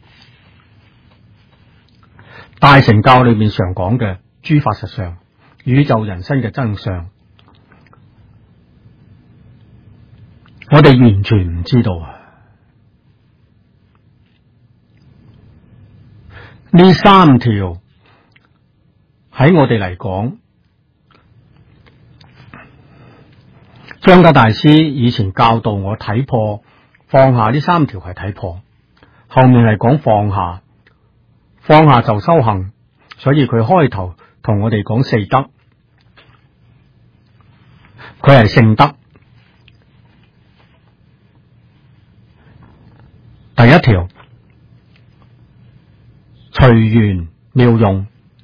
大乘教裏面常講嘅諸法實相，宇宙人生嘅真相，我哋完全唔知道啊！呢3條喺我哋嚟講，張家大師以前教導我睇破放下，呢3條係睇破，後面係講放下，放下就修行， 所以佢開頭同我哋講四德，佢係聖德。第一條，隨緣妙用；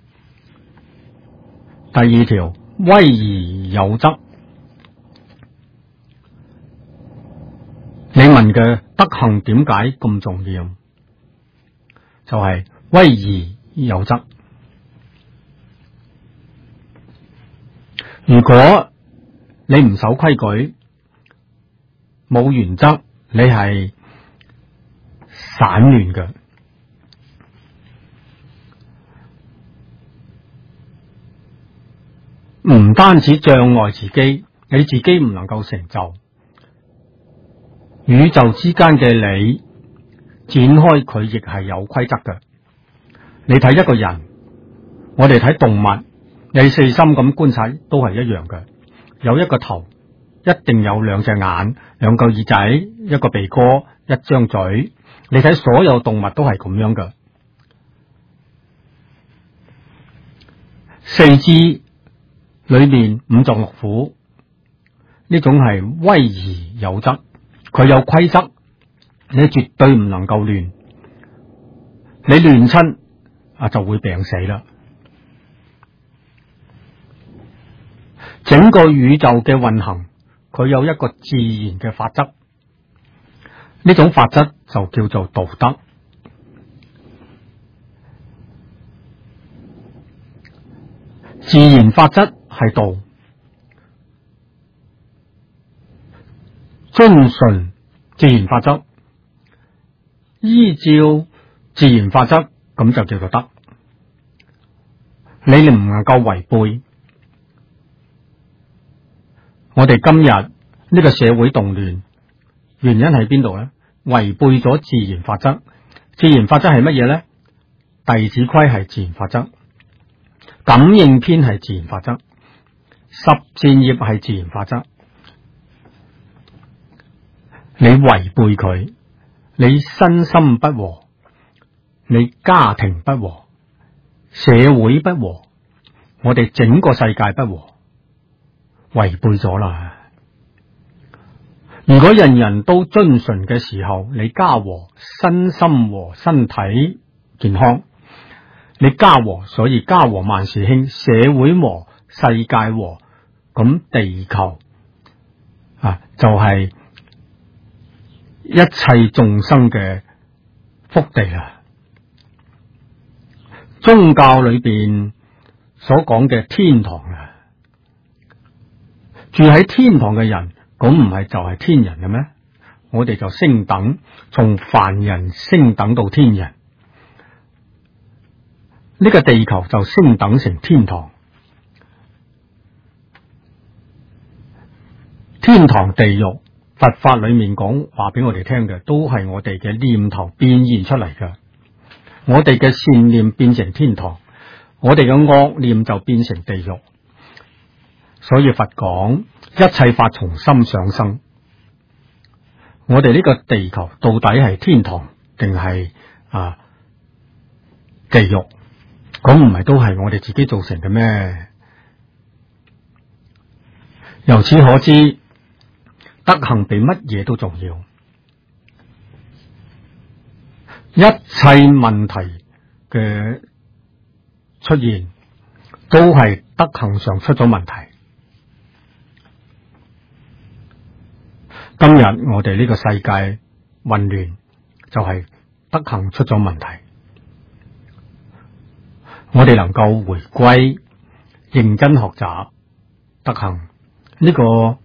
第二條，威儀有則。你問嘅德行點解咁重要？就係威儀有則。如果你唔守規矩，冇原則，你係散亂嘅。唔單止障礙自己，你自己唔能夠成就。宇宙之間嘅你展開佢亦係有規則嘅。你睇一個人，我哋睇動物，你細心咁觀察都係一樣嘅。有一個頭，一定有兩隻眼、兩個耳仔、一個鼻哥、一張嘴。你睇所有動物都係咁樣嘅。四肢裏面五臟六腑，呢種係威儀有則，佢有規則，你絕對唔能夠亂。你亂親就會病死啦。整個宇宙嘅運行，佢有一個自然嘅法則，呢種法則就叫做道德。自然法則係道，遵循自然法則，依照自然法則，咁就叫做德。你哋唔能夠違背。我哋今日呢個社會動亂，原因喺邊度呢？違背咗自然法則。自然法則係乜嘢呢？弟子規係自然法則，感應篇係自然法則，十善業係自然法則。你違背佢，你身心不和，你家庭不和，社會不和，我哋整個世界不和，違背咗啦。如果人人都遵循嘅時候，你家和，身心和，身體健康，你家和，所以家和萬事興，社會和，世界和，咁地球就係一切眾生嘅福地啦。宗教裏邊所講嘅天堂住喺天堂嘅人，咁唔係就係天人嘅咩？我哋就升等，從凡人升等到天人，呢個地球就升等成天堂。天堂地獄，佛法裏面講話俾我哋聽嘅，都係我哋嘅念頭變現出嚟嘅。我哋嘅善念變成天堂，我哋嘅惡念就變成地獄。所以佛講一切法從心想生。我哋呢個地球到底係天堂定係地獄？咁唔係都係我哋自己造成嘅咩？由此可知，德行比乜嘢都重要。一切問題嘅出現，都係德行上出咗問題。今日我哋呢個世界混亂，就係德行出咗問題。我哋能夠回歸，認真學習德行，呢個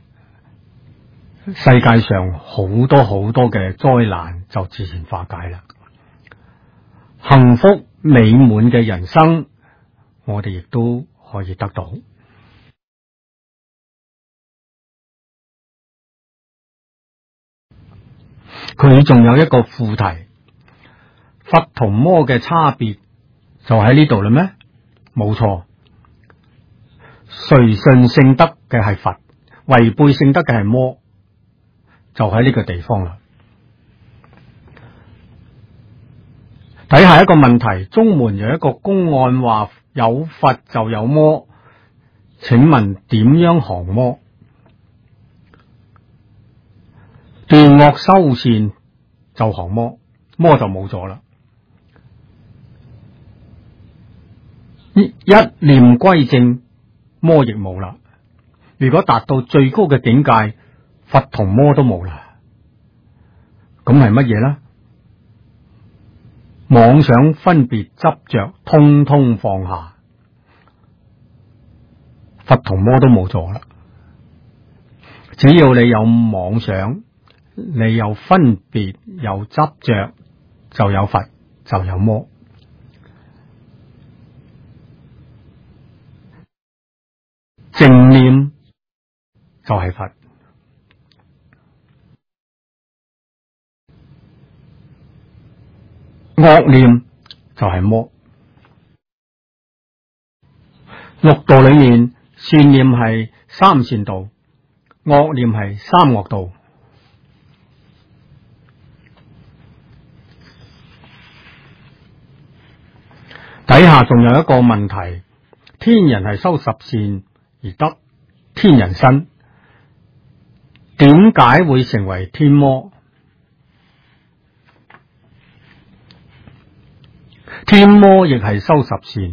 世界上好多好多嘅災難就自然化解啦。幸福美滿嘅人生，我哋亦都可以得到。佢仲有一個副題，佛同魔嘅差別就喺呢度啦咩？冇錯，隨順聖德嘅係佛，違背聖德嘅係魔，就喺呢個地方啦。 睇下一個問題，中門有一個公案話有佛就有魔，請問點樣降魔？斷惡修善就降魔，魔就冇咗啦。一念歸正，魔亦冇啦。如果達到最高嘅境界，佛同魔都冇啦。咁係乜嘢呢？妄想分別執着，通通放下，佛同魔都冇咗啦。只要你有妄想，你有分別，有執着，就有佛，就有魔。正念就係佛，惡念就係魔。六道裏面，善念係三善道，惡念係三惡道。底下仲有一個問題，天人係修十善而得天人身，點解會成為天魔？天魔亦係修十善，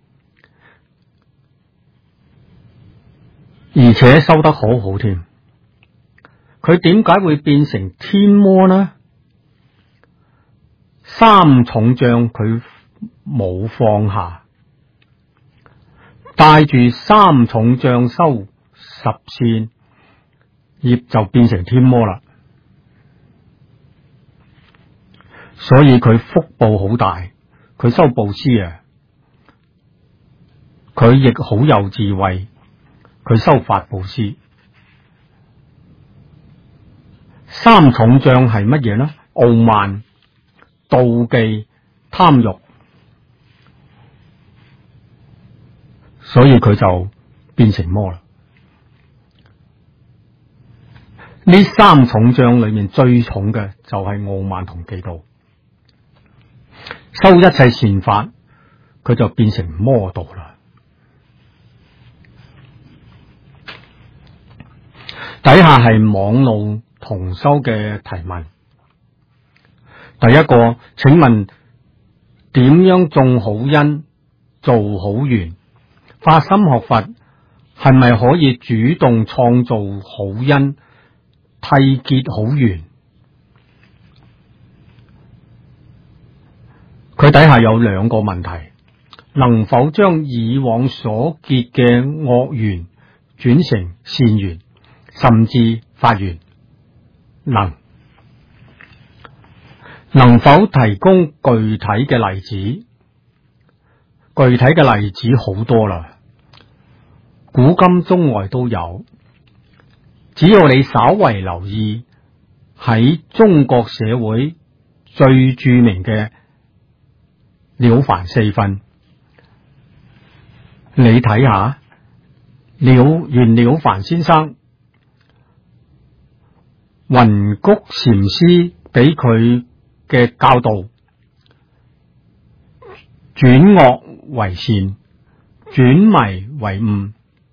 而且修得好好添。佢點解會變成天魔呢？三重障佢冇放下，帶住三重障修十善，業就變成天魔啦。所以佢福報好大，佢修布施啊，佢亦好有智慧，佢修法布施。三重障係乜嘢呢？傲慢、妒忌、貪欲。所以佢就變成魔啦。呢三重障裏面最重嘅就係傲慢同嫉妒。修一切善法，佢就變成魔道啦。底下係網路同修嘅提問。第一個，請問點樣種好因，做好緣？發心學佛係咪可以主動創造好因，締結好緣？佢底下有兩個問題，能否將以往所結嘅惡緣轉成善緣，甚至法緣？能否提供具體嘅例子？具體嘅例子好多啦，古今中外都有。只要你稍為留意，喺中國社會最著名嘅了凡四訓，你睇下袁了凡先生、雲谷禪師俾佢嘅教導，轉惡為善，轉迷為悟。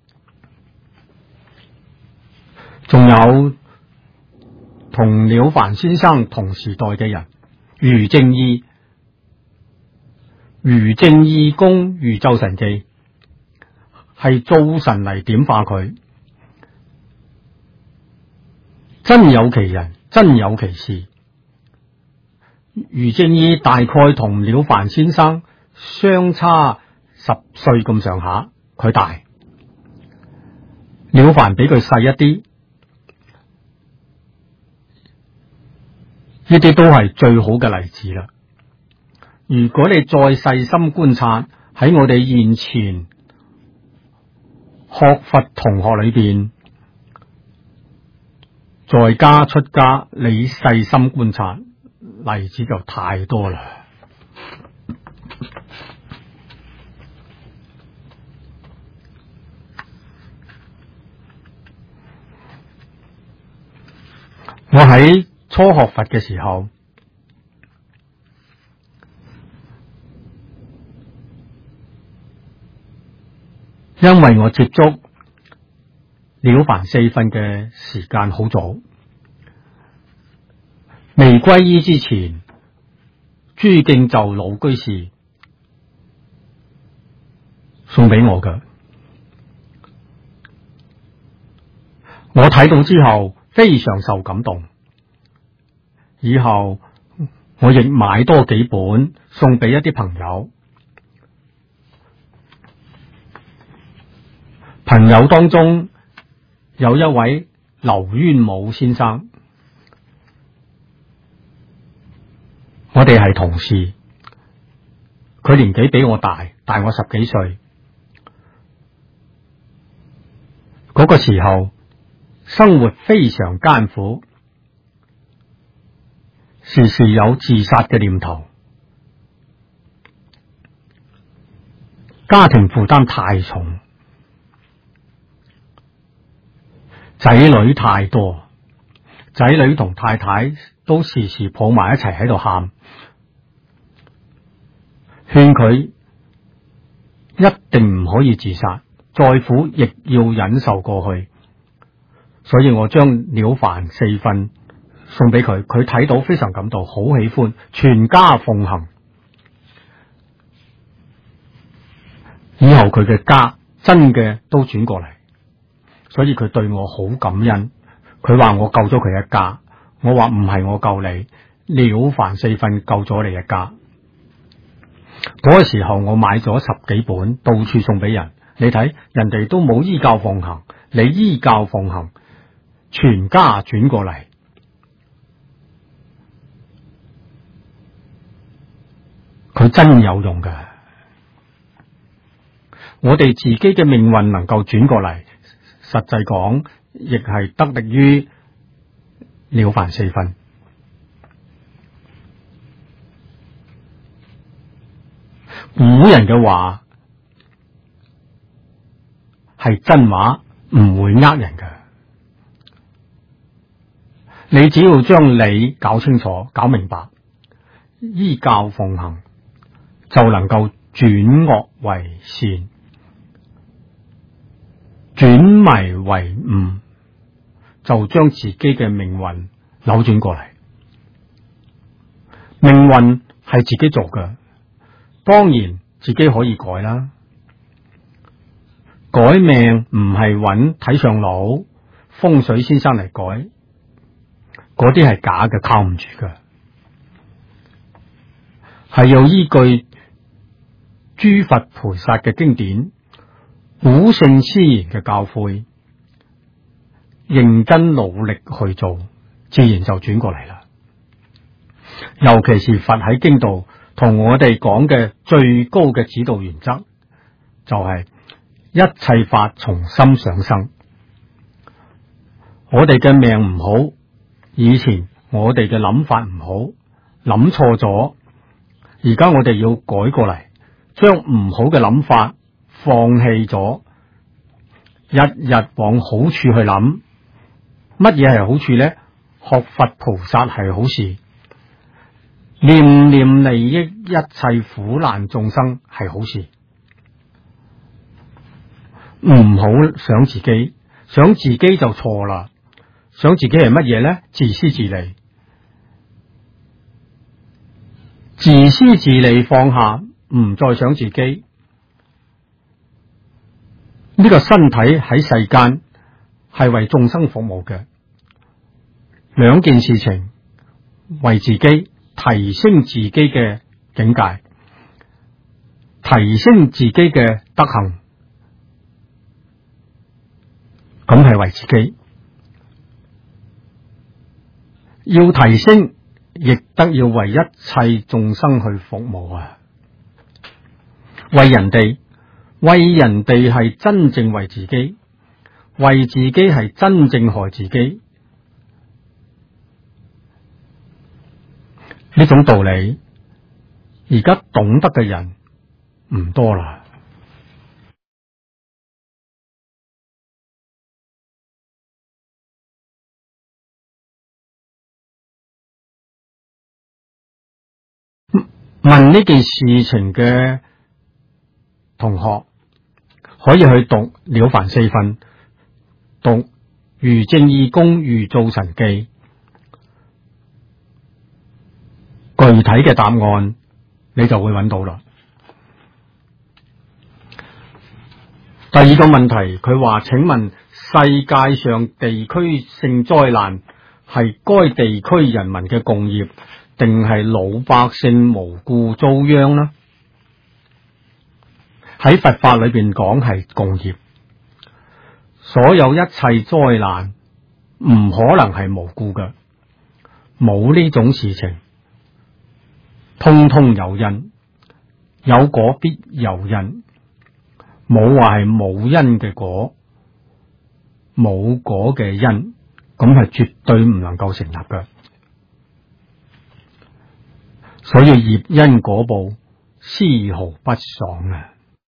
仲有同了凡先生同時代嘅人，余正義公宇宙神記係造神嚟點化佢，真有其人，真有其事。余正義大概同了凡先生相差10歲咁上下，佢大，了凡比佢細一啲。呢啲都係最好嘅例子啦。如果你再細心觀察，喺我哋現前學佛同學裏邊，在家出家，你細心觀察，例子就太多啦。我喺初學佛嘅時候， 因為我接觸了凡四訓嘅時間好早，未皈依之前，朱敬就老居士送俾我嘅，我睇到之後非常受感動，以後我亦買多幾本送俾一啲朋友。朋友當中有一位劉淵武先生，我哋係同事，佢年紀比我大我10幾歲。嗰個時候生活非常艱苦，時時有自殺嘅念頭，家庭負擔太重，仔女太多，仔女同太太都時時抱埋一齊喺度喊，勸佢一定唔可以自殺，再苦亦要忍受過去。所以我將了凡四訓送俾佢，佢睇到非常感動，好喜歡，全家奉行。以後佢嘅家真嘅都轉過嚟，所以佢對我好感恩。佢話我救咗佢一家，我話唔係我救你，了凡四訓救咗你一家。嗰個時候我買咗10幾本，到處送俾人。你睇人哋都冇依教奉行，你依教奉行，全家轉過嚟。佢真有用㗎。我哋自己嘅命運能夠轉過嚟，實際講亦係得力於了凡四訓。古人嘅話係真話，唔會呃人嘅。你只要將理搞清楚、搞明白，依教奉行，就能夠轉惡為善，轉迷為悟，就將自己嘅命運扭轉過嚟。命運係自己做嘅，當然自己可以改啦。改命唔係揾睇相佬、風水先生嚟改，嗰啲係假嘅，靠唔住嘅。係要依據諸佛菩薩嘅經典、古聖先賢嘅教誨，認真努力去做，自然就轉過嚟啦。尤其是佛喺經度同我哋講嘅最高嘅指導原則，就係一切法從心想生。我哋嘅命唔好，以前我哋嘅諗法唔好，諗錯咗，而家我哋要改過嚟，將唔好嘅諗法放棄咗，日日往好處去諗。乜嘢係好處呢？學佛菩薩係好事，念念利益一切苦難眾生係好事。唔好想自己，想自己就錯啦。想自己係乜嘢呢？自私自利。自私自利放下，唔再想自己。呢個身體喺世間係為眾生服務嘅，兩件事情，為自己提升自己嘅境界，提升自己嘅德行，咁係為自己。要提升，亦得要為一切眾生去服務啊！為人哋係真正為自己，為自己係真正害自己。呢種道理，而家懂得嘅人唔多啦。問呢件事情嘅同學， 可以去讀了凡四訓，讀如正義公如造神記，具體嘅答案你就會揾到啦。第二個問題，佢話：請問世界上地區性災難係該地區人民嘅共業，定係老百姓無故遭殃呢？喺佛法裏邊講係共業，所有一切災難唔可能係無故嘅，冇呢種事情，通通有因，有果必有因，冇話係冇因嘅果，冇果嘅因，咁係絕對唔能夠成立嘅。所以業因果報絲毫不爽啊！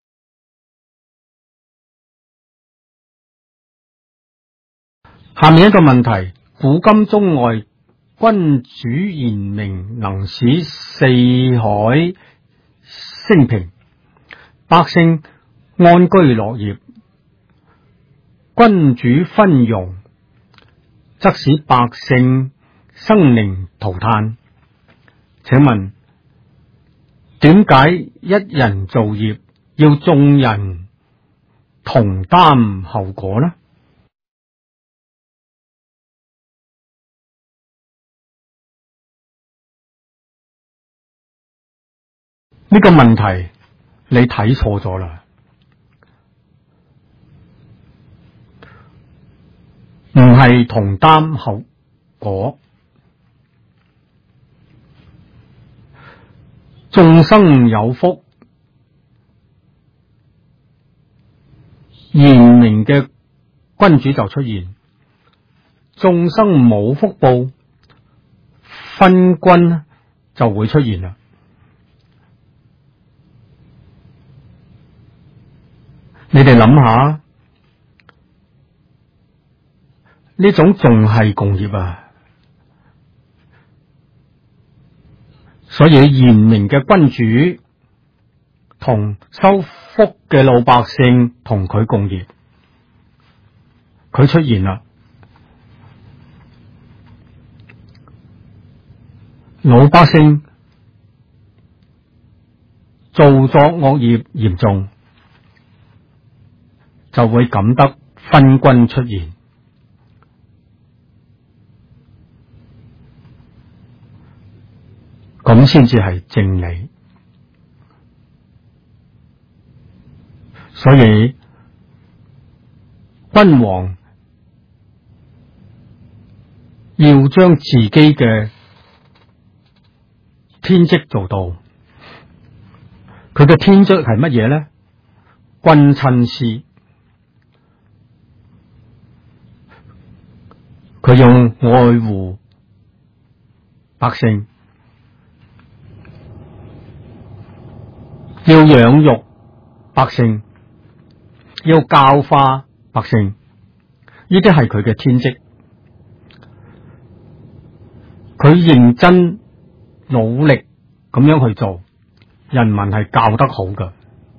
下面一個問題：古今中外，君主賢明，能使四海升平，百姓安居樂業。君主昏庸，則使百姓生靈塗炭。請問點解一人造業要眾人同擔後果呢？呢個問題你睇錯咗啦，唔係同擔後果。眾生有福，賢明嘅君主就出現；眾生冇福報，昏君就會出現啦。你哋諗下，呢種仲係共業啊！所以賢明嘅君主同收福嘅老百姓同佢共業，佢出現啦。老百姓做作惡業嚴重，就會感得昏君出現。咁先至係正理。所以君王要將自己嘅天職做到。佢嘅天職係乜嘢呢？君親師，佢用愛護百姓，要養育百姓，要教化百姓，呢啲係佢嘅天職。佢認真努力咁樣去做，人民係教得好㗎。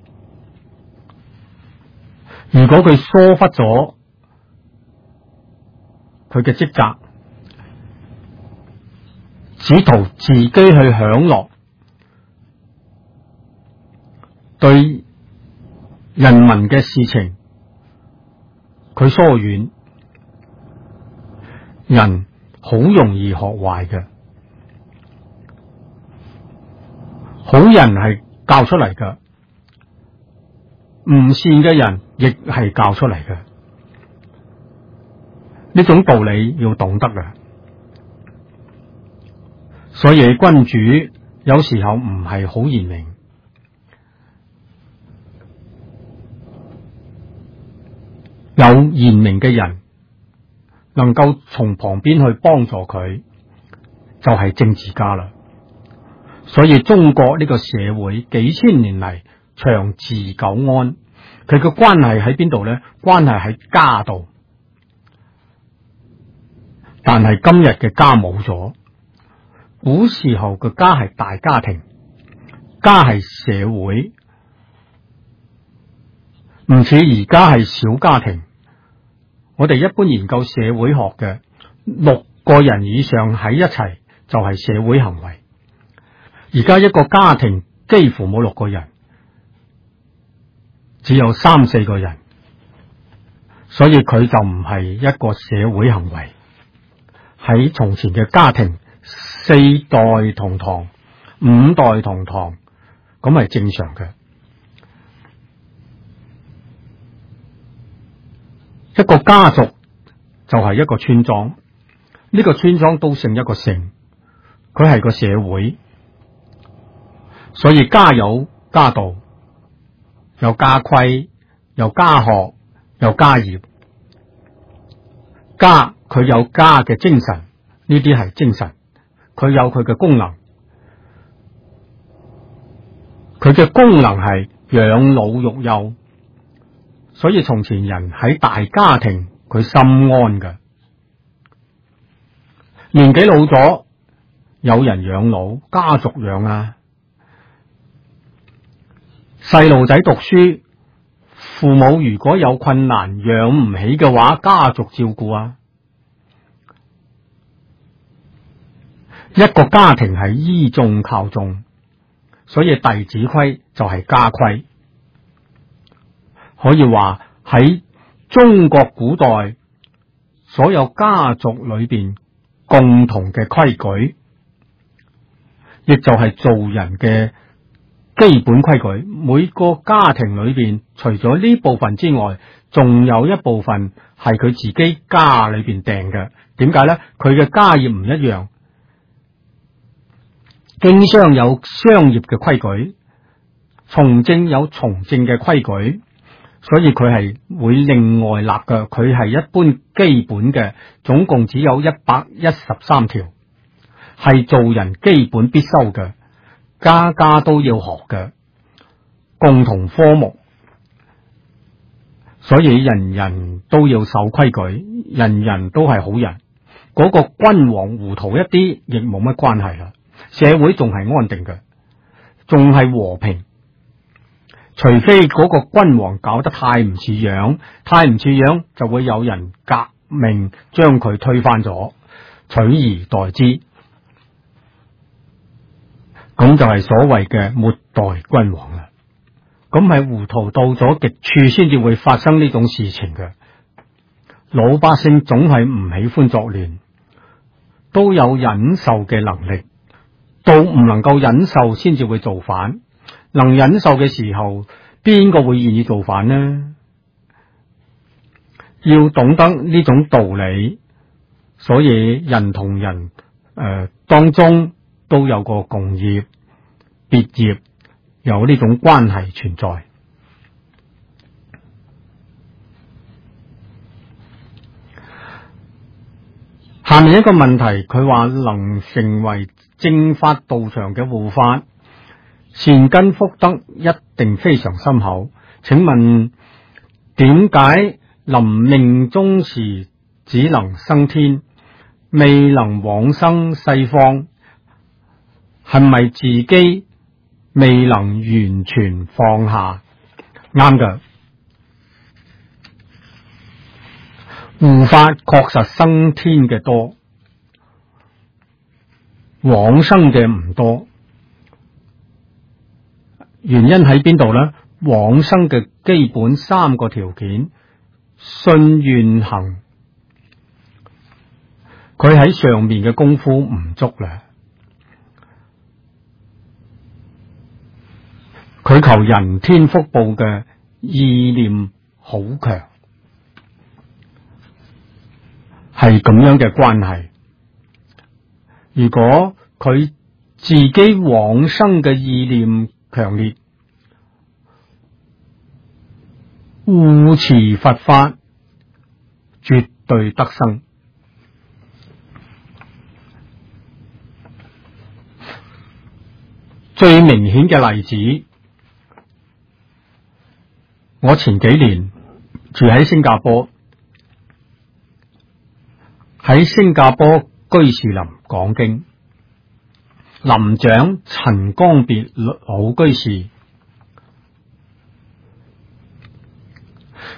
如果佢疏忽咗佢嘅職責，只圖自己去享樂，對人民嘅事情佢疏遠，人好容易學壞嘅。好人係教出嚟嘅，唔善嘅人亦係教出嚟嘅。呢種道理要懂得嘅。所以君主有時候唔係好賢明，有賢明嘅人能夠從旁邊去幫助佢，就係政治家啦。所以中國呢個社會幾千年嚟長治久安，佢嘅關係喺邊度呢？關係喺家度。但係今日嘅家冇咗，古時候嘅家係大家庭，家係社會， 唔似而家係小家庭。我哋一般研究社會學嘅，6個人以上喺一齊就係社會行為。而家一個家庭幾乎冇6個人，只有3、4個人，所以佢就唔係一個社會行為。喺從前嘅家庭，4代同堂、5代同堂，咁係正常嘅。一個家族就係一個村莊，呢個村莊都成一個城，佢係個社會。所以家有家道，有家規，有家學，有家業。家佢有家嘅精神，呢啲係精神，佢有佢嘅功能。佢嘅功能係養老育幼，所以從前人喺大家庭佢心安嘅。年紀老咗，有人養老，家族養啊。細路仔讀書，父母如果有困難養唔起嘅話，家族照顧啊。一個家庭係依眾靠眾，所以弟子規就係家規。可以話喺中國古代所有家族裏邊共同嘅規矩，亦就係做人嘅基本規矩。每個家庭裏邊除咗呢部分之外，仲有一部分係佢自己家裏邊定嘅。點解呢？佢嘅家業唔一樣，經商有商業嘅規矩，從政有從政嘅規矩，所以佢係會另外立嘅。佢係一般基本嘅，總共只有113條，係做人基本必修嘅，家家都要學嘅共同科目。所以人人都要守規矩，人人都係好人。嗰個君王糊塗一啲，亦冇乜關係啦。社會仲係安定嘅，仲係和平。除非嗰個君王搞得太唔似樣，太唔似樣就會有人革命將佢推翻咗，取而代之。咁就係所謂嘅末代君王啦。咁係糊塗到咗極處先至會發生呢種事情嘅。老百姓總係唔喜歡作亂，都有忍受嘅能力。到唔能夠忍受先至會造反，能忍受嘅時候，邊個會願意造反呢？要懂得呢種道理，所以人同人當中都有個共業、別業，有呢種關係存在。下面一個問題，佢話能成為正法道場嘅護法，善根福德一定非常深厚。請問點解臨命終時只能生天，未能往生西方？係咪自己未能完全放下？啱㗎，護法確實生天嘅多，往生嘅唔多。原因喺邊度呢？往生嘅基本3個條件：信願行，佢喺上面嘅功夫唔足啦。佢求人天福報嘅意念好強，係咁樣嘅關係。如果佢自己往生嘅意念強烈，護持佛法，絕對得生。最明顯嘅例子，我前幾年住喺新加坡，喺新加坡居士林講經，林長陳光別老居士，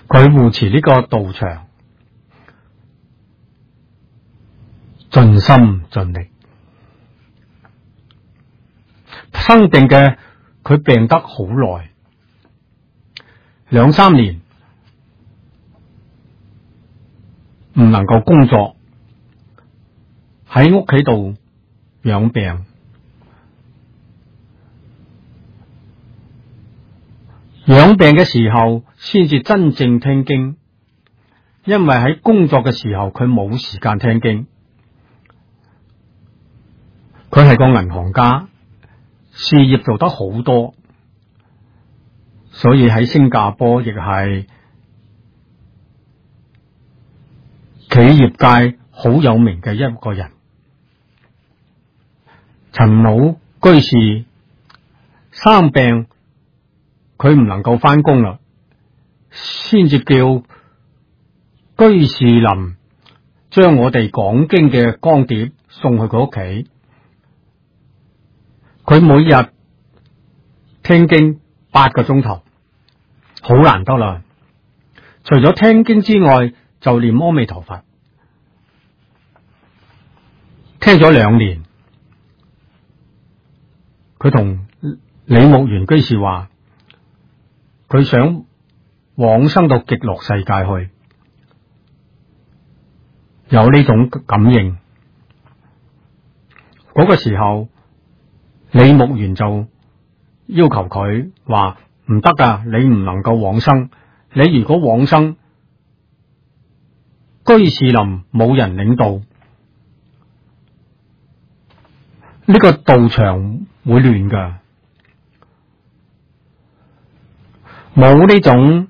佢護持呢個道場，盡心盡力。生病嘅佢病得好耐，2-3年唔能夠工作，喺屋企度養病。養病嘅時候先至真正聽經，因為喺工作嘅時候佢冇時間聽經。佢係個銀行家，事業做得好多，所以喺新加坡亦係企業界好有名嘅一個人。陳老居士生病，佢唔能夠翻工啦，先至叫居士林將我哋講經嘅光碟送去佢屋企。佢每日聽經8個鐘頭，好難得啦。除咗聽經之外，就念阿彌陀佛。聽咗2年，佢同李木源居士話，佢想往生到極樂世界去，有呢種感應。嗰個時候，李木源就要求佢話唔得噶，你唔能夠往生。你如果往生，居士林冇人領導，呢個道場會亂噶，冇呢種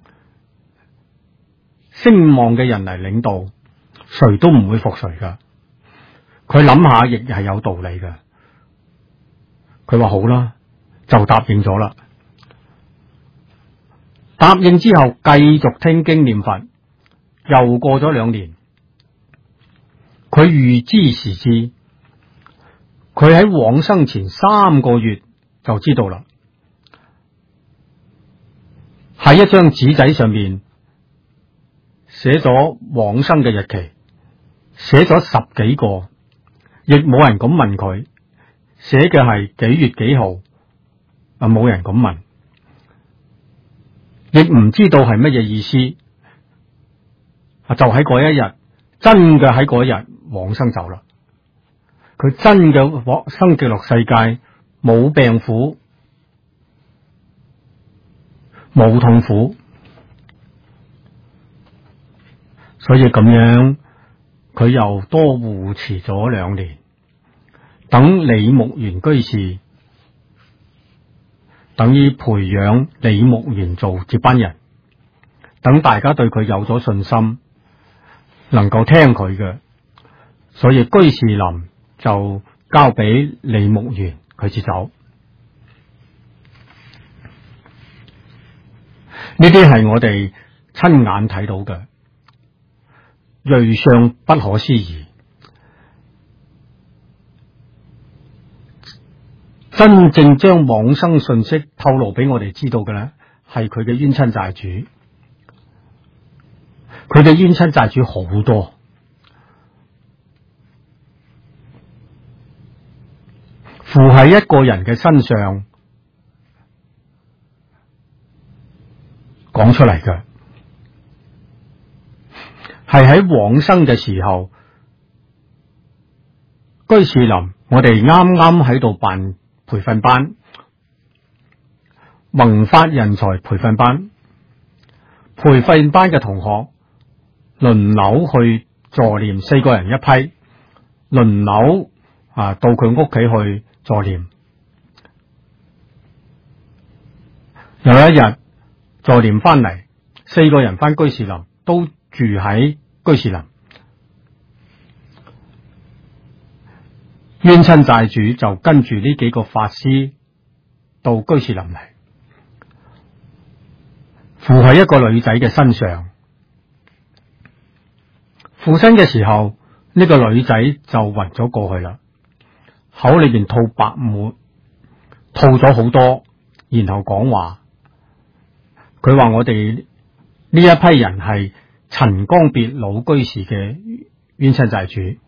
聲望嘅人嚟領導，誰都唔會服誰噶。佢諗下亦係有道理噶。佢話好啦，就答應咗啦。答應之後繼續聽經念佛，又過咗2年，佢預知時至，佢喺往生前3個月就知道啦。喺一張紙仔上面寫咗往生嘅日期，寫咗10幾個，亦冇人咁問佢。寫嘅係幾月幾號，冇人咁問，亦唔知道係乜嘢意思。就喺嗰一日，真嘅喺嗰一日往生走啦。佢真嘅往生極樂世界，冇病苦，冇痛苦，所以咁樣佢又多護持咗2年。等李木源居士，等於培養李木源做接班人，等大家對佢有咗信心，能夠聽佢嘅，所以居士林就交俾李木源佢接走。呢啲係我哋親眼睇到嘅，瑞相不可思議。真正將往生信息透露俾我哋知道嘅咧，係佢嘅冤親債主。佢嘅冤親債主好多，附喺一個人嘅身上講出嚟嘅，係喺往生嘅時候，居士林我哋啱啱喺度辦培訓班，宏發人才培訓班，培訓班嘅同學輪流去助念，4個人一批，輪流到佢屋企去助念。有一日助念翻嚟，4個人翻居士林，都住喺居士林。冤親債主就跟住呢幾個法師到居士林嚟，附喺一個女仔嘅身上。附身嘅時候，呢個女仔就暈咗過去啦，口裏邊吐白沫，吐咗好多，然後講話。佢話我哋呢一批人係陳光別老居士嘅冤親債主。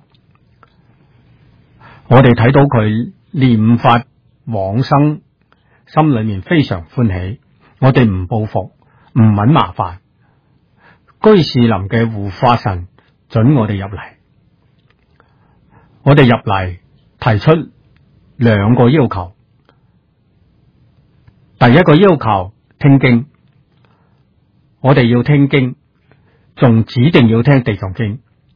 我哋睇到佢念法往生，心裏面非常歡喜。我哋唔報復，唔搵麻煩。居士林嘅護法神准我哋入嚟。我哋入嚟提出兩個要求。第一個要求，聽經。我哋要聽經，仲指定要聽地藏經。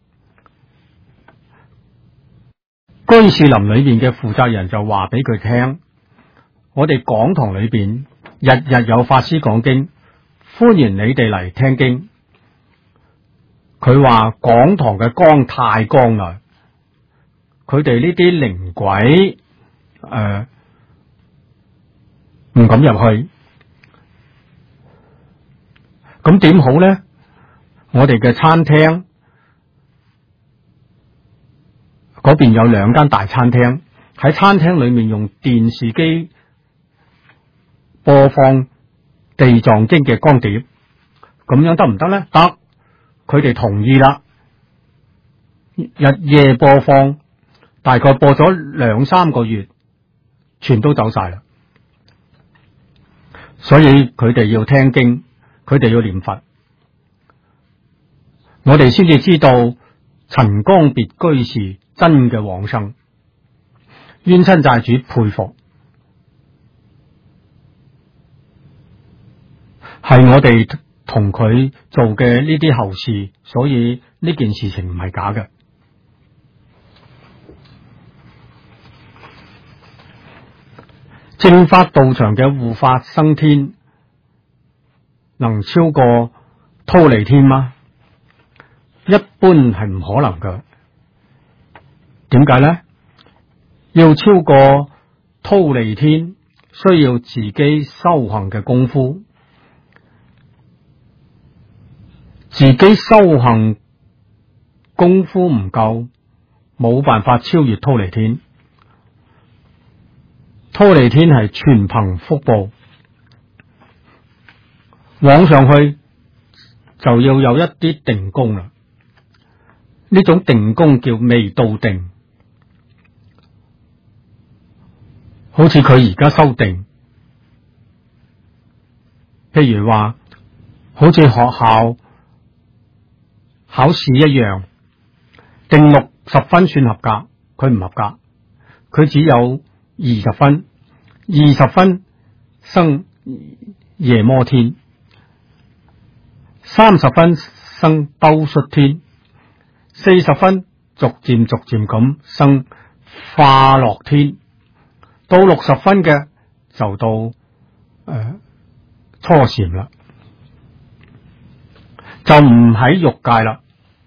居士林裏邊嘅負責人就話俾佢聽，我哋講堂裏邊日日有法師講經，歡迎你哋嚟聽經。佢話講堂嘅光太光啦，佢哋呢啲靈鬼唔敢入去。咁點好呢？我哋嘅餐廳嗰邊有兩間大餐廳，喺餐廳裏面用電視機播放地藏經嘅光碟，咁樣得唔得呢？得，佢哋同意啦。日夜播放，大概播咗2-3個月，全都走晒啦。所以佢哋要聽經，佢哋要念佛，我哋先至知道陳光別居士真嘅往生。冤親債主佩服，係我哋同佢做嘅呢啲後事，所以呢件事情唔係假嘅。正法道場嘅護法生天能超過忉利天嗎？一般係唔可能嘅。點解呢？要超過忉利天，需要自己修行嘅功夫。自己修行功夫唔夠，冇辦法超越忉利天。忉利天係全憑福報，往上去就要有一啲定功啦。呢種定功叫未到定，好似佢而家修定，譬如話好似學校考試一樣，定60分算合格，佢唔合格，佢只有20分，20分生夜摩天，30分生兜率天，40分逐漸咁生化樂天，到60分嘅就到初禪啦，就唔喺欲界啦。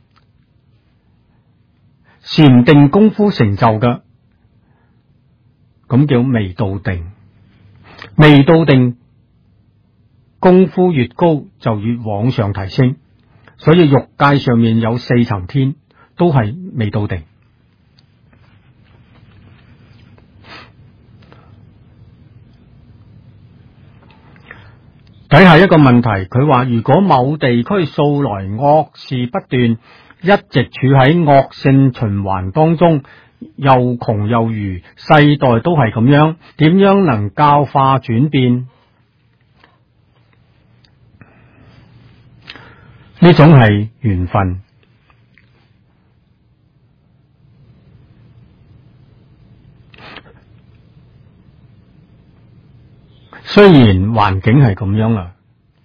禪定功夫成就嘅，咁叫未到定。未到定功夫越高，就越往上提升。所以欲界上面有4層天，都係未到定。睇下一個問題，佢話如果某地區素來惡事不斷，一直處喺惡性循環當中，又窮又愚，世代都係咁樣，點樣能教化轉變？呢種係緣分。雖然環境係咁樣啦，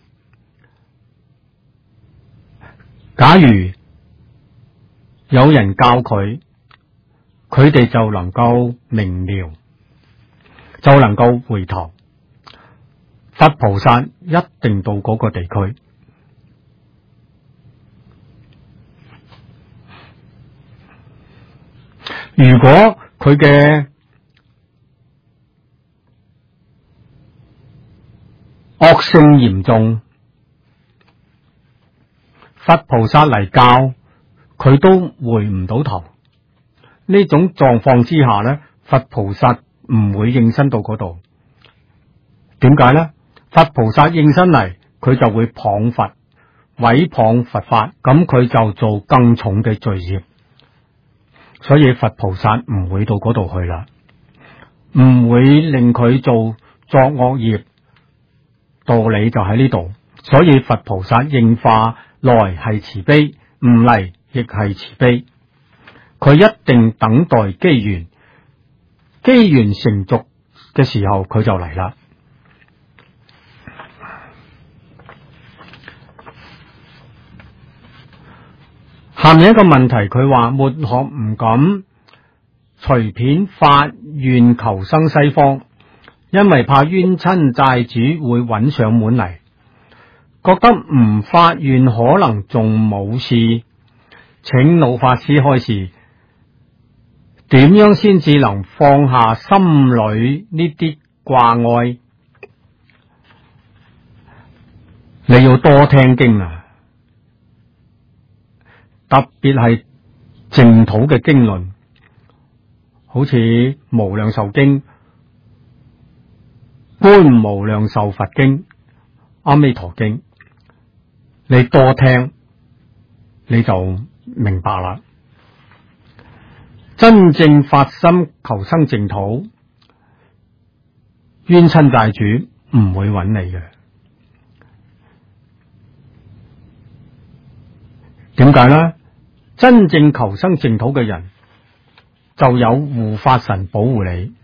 假如有人教佢，佢哋就能夠明了，就能夠回頭。佛菩薩一定到嗰個地區。如果佢嘅惡性嚴重，佛菩薩嚟教，佢都回唔到頭。呢種狀況之下呢，佛菩薩唔會應身到嗰度。點解呢？佛菩薩應身嚟，佢就會謗佛， 毀謗佛法，咁佢就做更重嘅罪業。所以佛菩薩唔會到嗰度去啦，唔會令佢做作惡業。道理就喺呢度。所以佛菩薩應化來係慈悲，唔嚟亦係慈悲。佢一定等待機緣，機緣成熟嘅時候佢就嚟啦。下面一個問題，佢話末學唔敢隨便發願求生西方，因為怕冤親債主會揾上門嚟，覺得唔發願可能仲冇事，請老法師開示，點樣先至能放下心裏呢啲掛礙？你要多聽經啊！特別係淨土嘅經論，好似無量壽經、觀無量壽佛經、阿彌陀經，你多聽你就明白啦。真正發心求生淨土，冤親債主唔會揾你嘅。點解呢？真正求生淨土嘅人就有護法神保護你，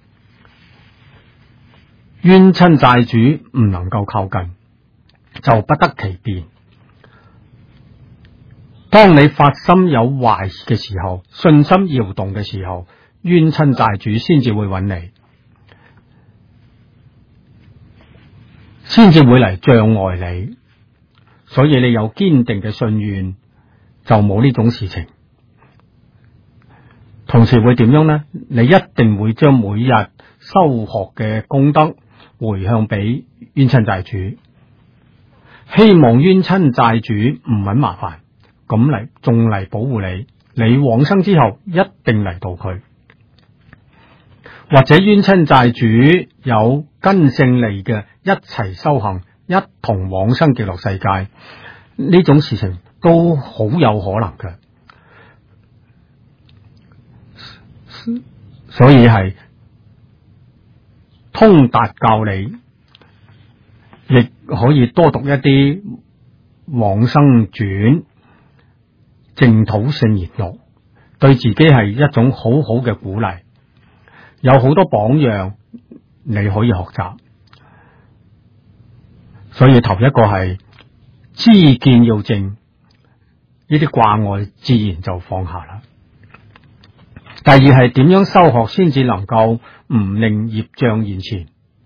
冤親債主唔能夠靠近，就不得其便。當你發心有懷疑嘅時候，信心搖動嘅時候，冤親債主先至會揾你，先至會嚟障礙你。所以你有堅定嘅信願，就冇呢種事情。同時會點樣呢？你一定會將每日修學嘅功德回向俾冤親債主，希望冤親債主唔揾麻煩，咁嚟仲嚟保護你。你往生之後一定嚟到佢，或者冤親債主有根性利嘅，一齊修行，一同往生極樂世界，呢種事情都好有可能嘅。所以係通達教理，亦可以多讀一啲往生傳、淨土聖言錄，對自己係一種好好嘅鼓勵。有好多榜樣你可以學習。所以頭一個係知見要正，呢啲掛礙自然就放下啦。第二係點樣修學先至能夠唔令業障現前？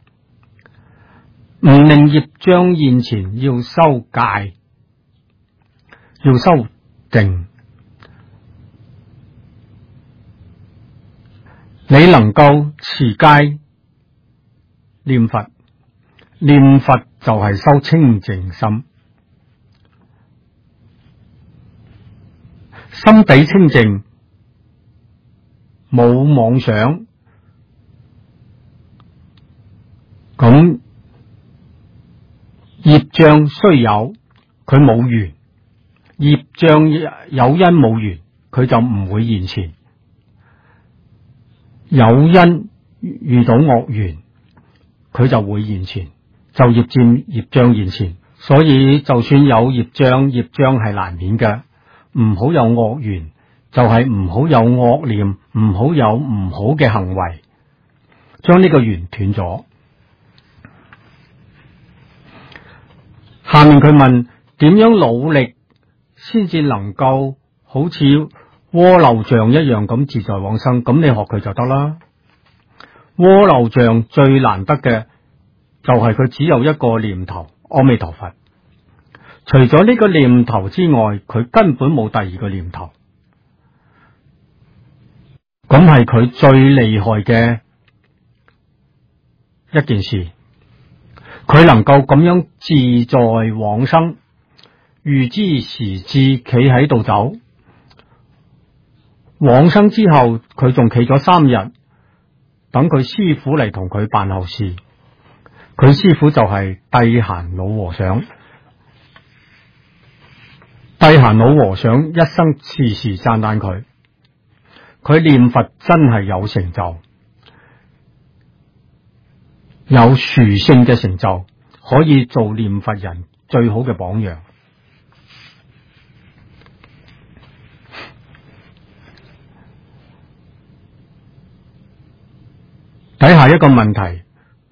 唔令業障現前，要修戒，要修定。你能夠持戒念佛，念佛就係修清淨心，心底清淨，冇妄想，咁業障雖有，佢冇緣；業障有因冇緣，佢就唔會現前。有因遇到惡緣，佢就會現前，就業障現前。所以就算有業障，業障係難免嘅，唔好有惡緣。就係唔好有惡念，唔好有唔好嘅行為，將呢個緣斷咗。下面佢問點樣努力先至能夠好似鍋漏像一樣咁自在往生？咁你學佢就得啦。鍋漏像最難得嘅就係佢只有一個念頭，阿彌陀佛。除咗呢個念頭之外，佢根本冇第二個念頭。咁係佢最厲害嘅一件事，佢能夠咁樣自在往生，預知時至企喺度走。往生之後，佢仲企咗3日，等佢師父嚟同佢辦後事。佢師父就係諦閑老和尚。 諦閑老和尚一生時時讚嘆佢，佢念佛真係有成就，有殊勝嘅成就，可以做念佛人最好嘅榜樣。睇下一個問題，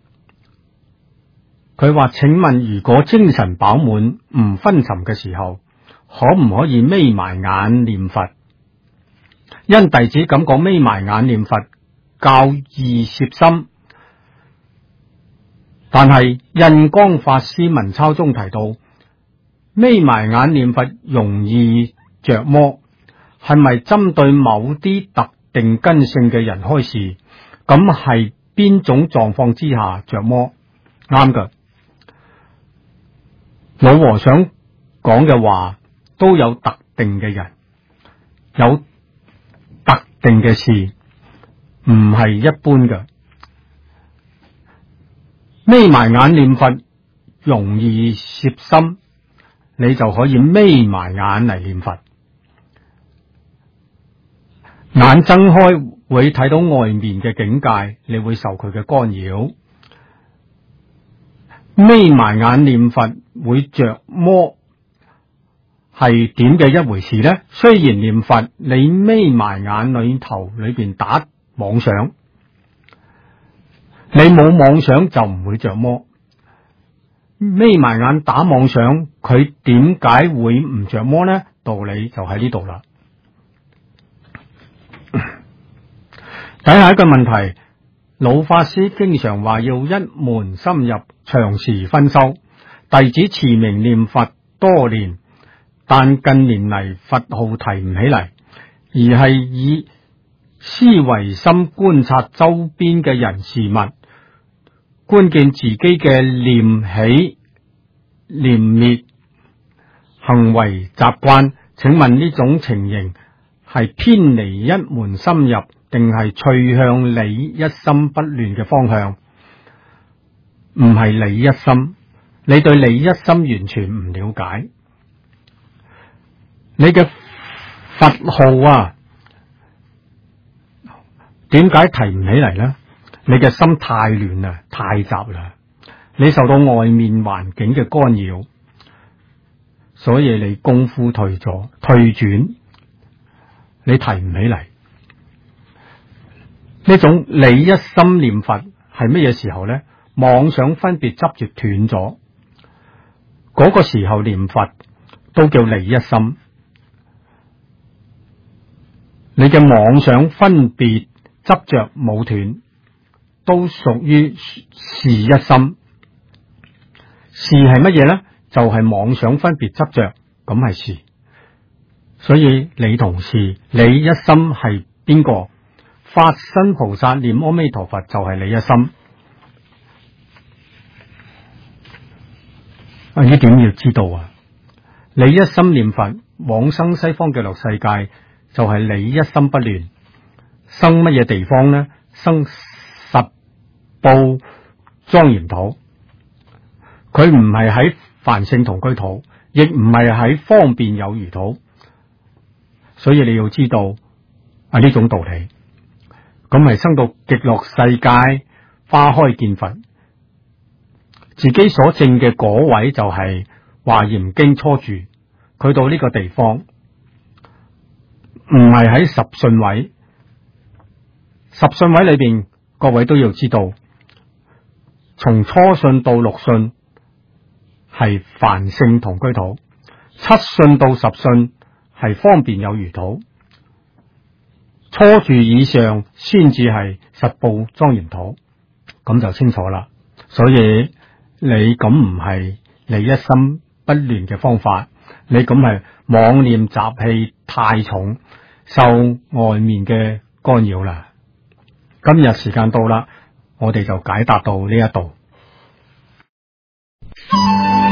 佢話：請問如果精神飽滿唔昏沉嘅時候，可唔可以眯埋眼念佛？因弟子感覺眯埋眼念佛較易攝心，但係印光法師文鈔中提到，眯埋眼念佛容易着魔，係咪針對某啲特定根性嘅人開示？咁係邊種狀況之下着魔？啱㗎，老和尚講嘅話都有特定嘅人，有特定嘅事，唔係一般嘅。眯埋眼念佛容易攝心，你就可以眯埋眼嚟念佛。眼睜開會睇到外面嘅境界，你會受佢嘅干擾。眯埋眼念佛會着魔，係點嘅一回事呢？雖然念佛你眯埋眼裏頭裏邊打妄想，你冇妄想就唔會着魔。眯埋眼打妄想，佢點解會唔着魔呢？道理就喺呢度啦。睇下一個問題，老法師經常話要一門深入，長時分修。弟子持名念佛多年，但近年嚟佛號提唔起嚟，而係以思維心觀察周邊嘅人事物，觀見自己嘅念起念滅行為習慣。請問呢種情形係偏離一門深入，定係趨向理一心不亂嘅方向？唔係理一心，你對理一心完全唔了解。你嘅佛號啊，點解提唔起嚟呢？你嘅心太亂啦，太雜啦，你受到外面環境嘅干擾，所以你功夫退轉，你提唔起嚟。呢種理一心念佛係乜嘢時候呢？妄想分別執住斷咗，嗰個時候念佛都叫理一心。你嘅妄想分別執着冇斷，都屬於事一心。事係乜嘢呢？就係妄想分別執着，咁係事。所以理同事，理一心係邊個？法身菩薩念阿彌陀佛就係理一心。呢點要知道啊！理一心念佛，往生西方極樂世界就係理一心不亂。生乜嘢地方呢？生十報莊嚴土。佢唔係喺梵性同居土，亦唔係喺方便有餘土。所以你要知道呢種道理。咁係生到極樂世界，花開見佛，自己所證嘅嗰位就係華嚴經初住，佢到呢個地方唔係喺十信位。十信位裏邊，各位都要知道，從初信到六信係梵性同居土，七信到十信係方便有餘土，初住以上先至係實報莊嚴土，咁就清楚啦。所以你咁唔係理一心不亂嘅方法，你咁係妄念習氣太重，受外面嘅干擾啦。今日時間到啦，我哋就解答到呢一度。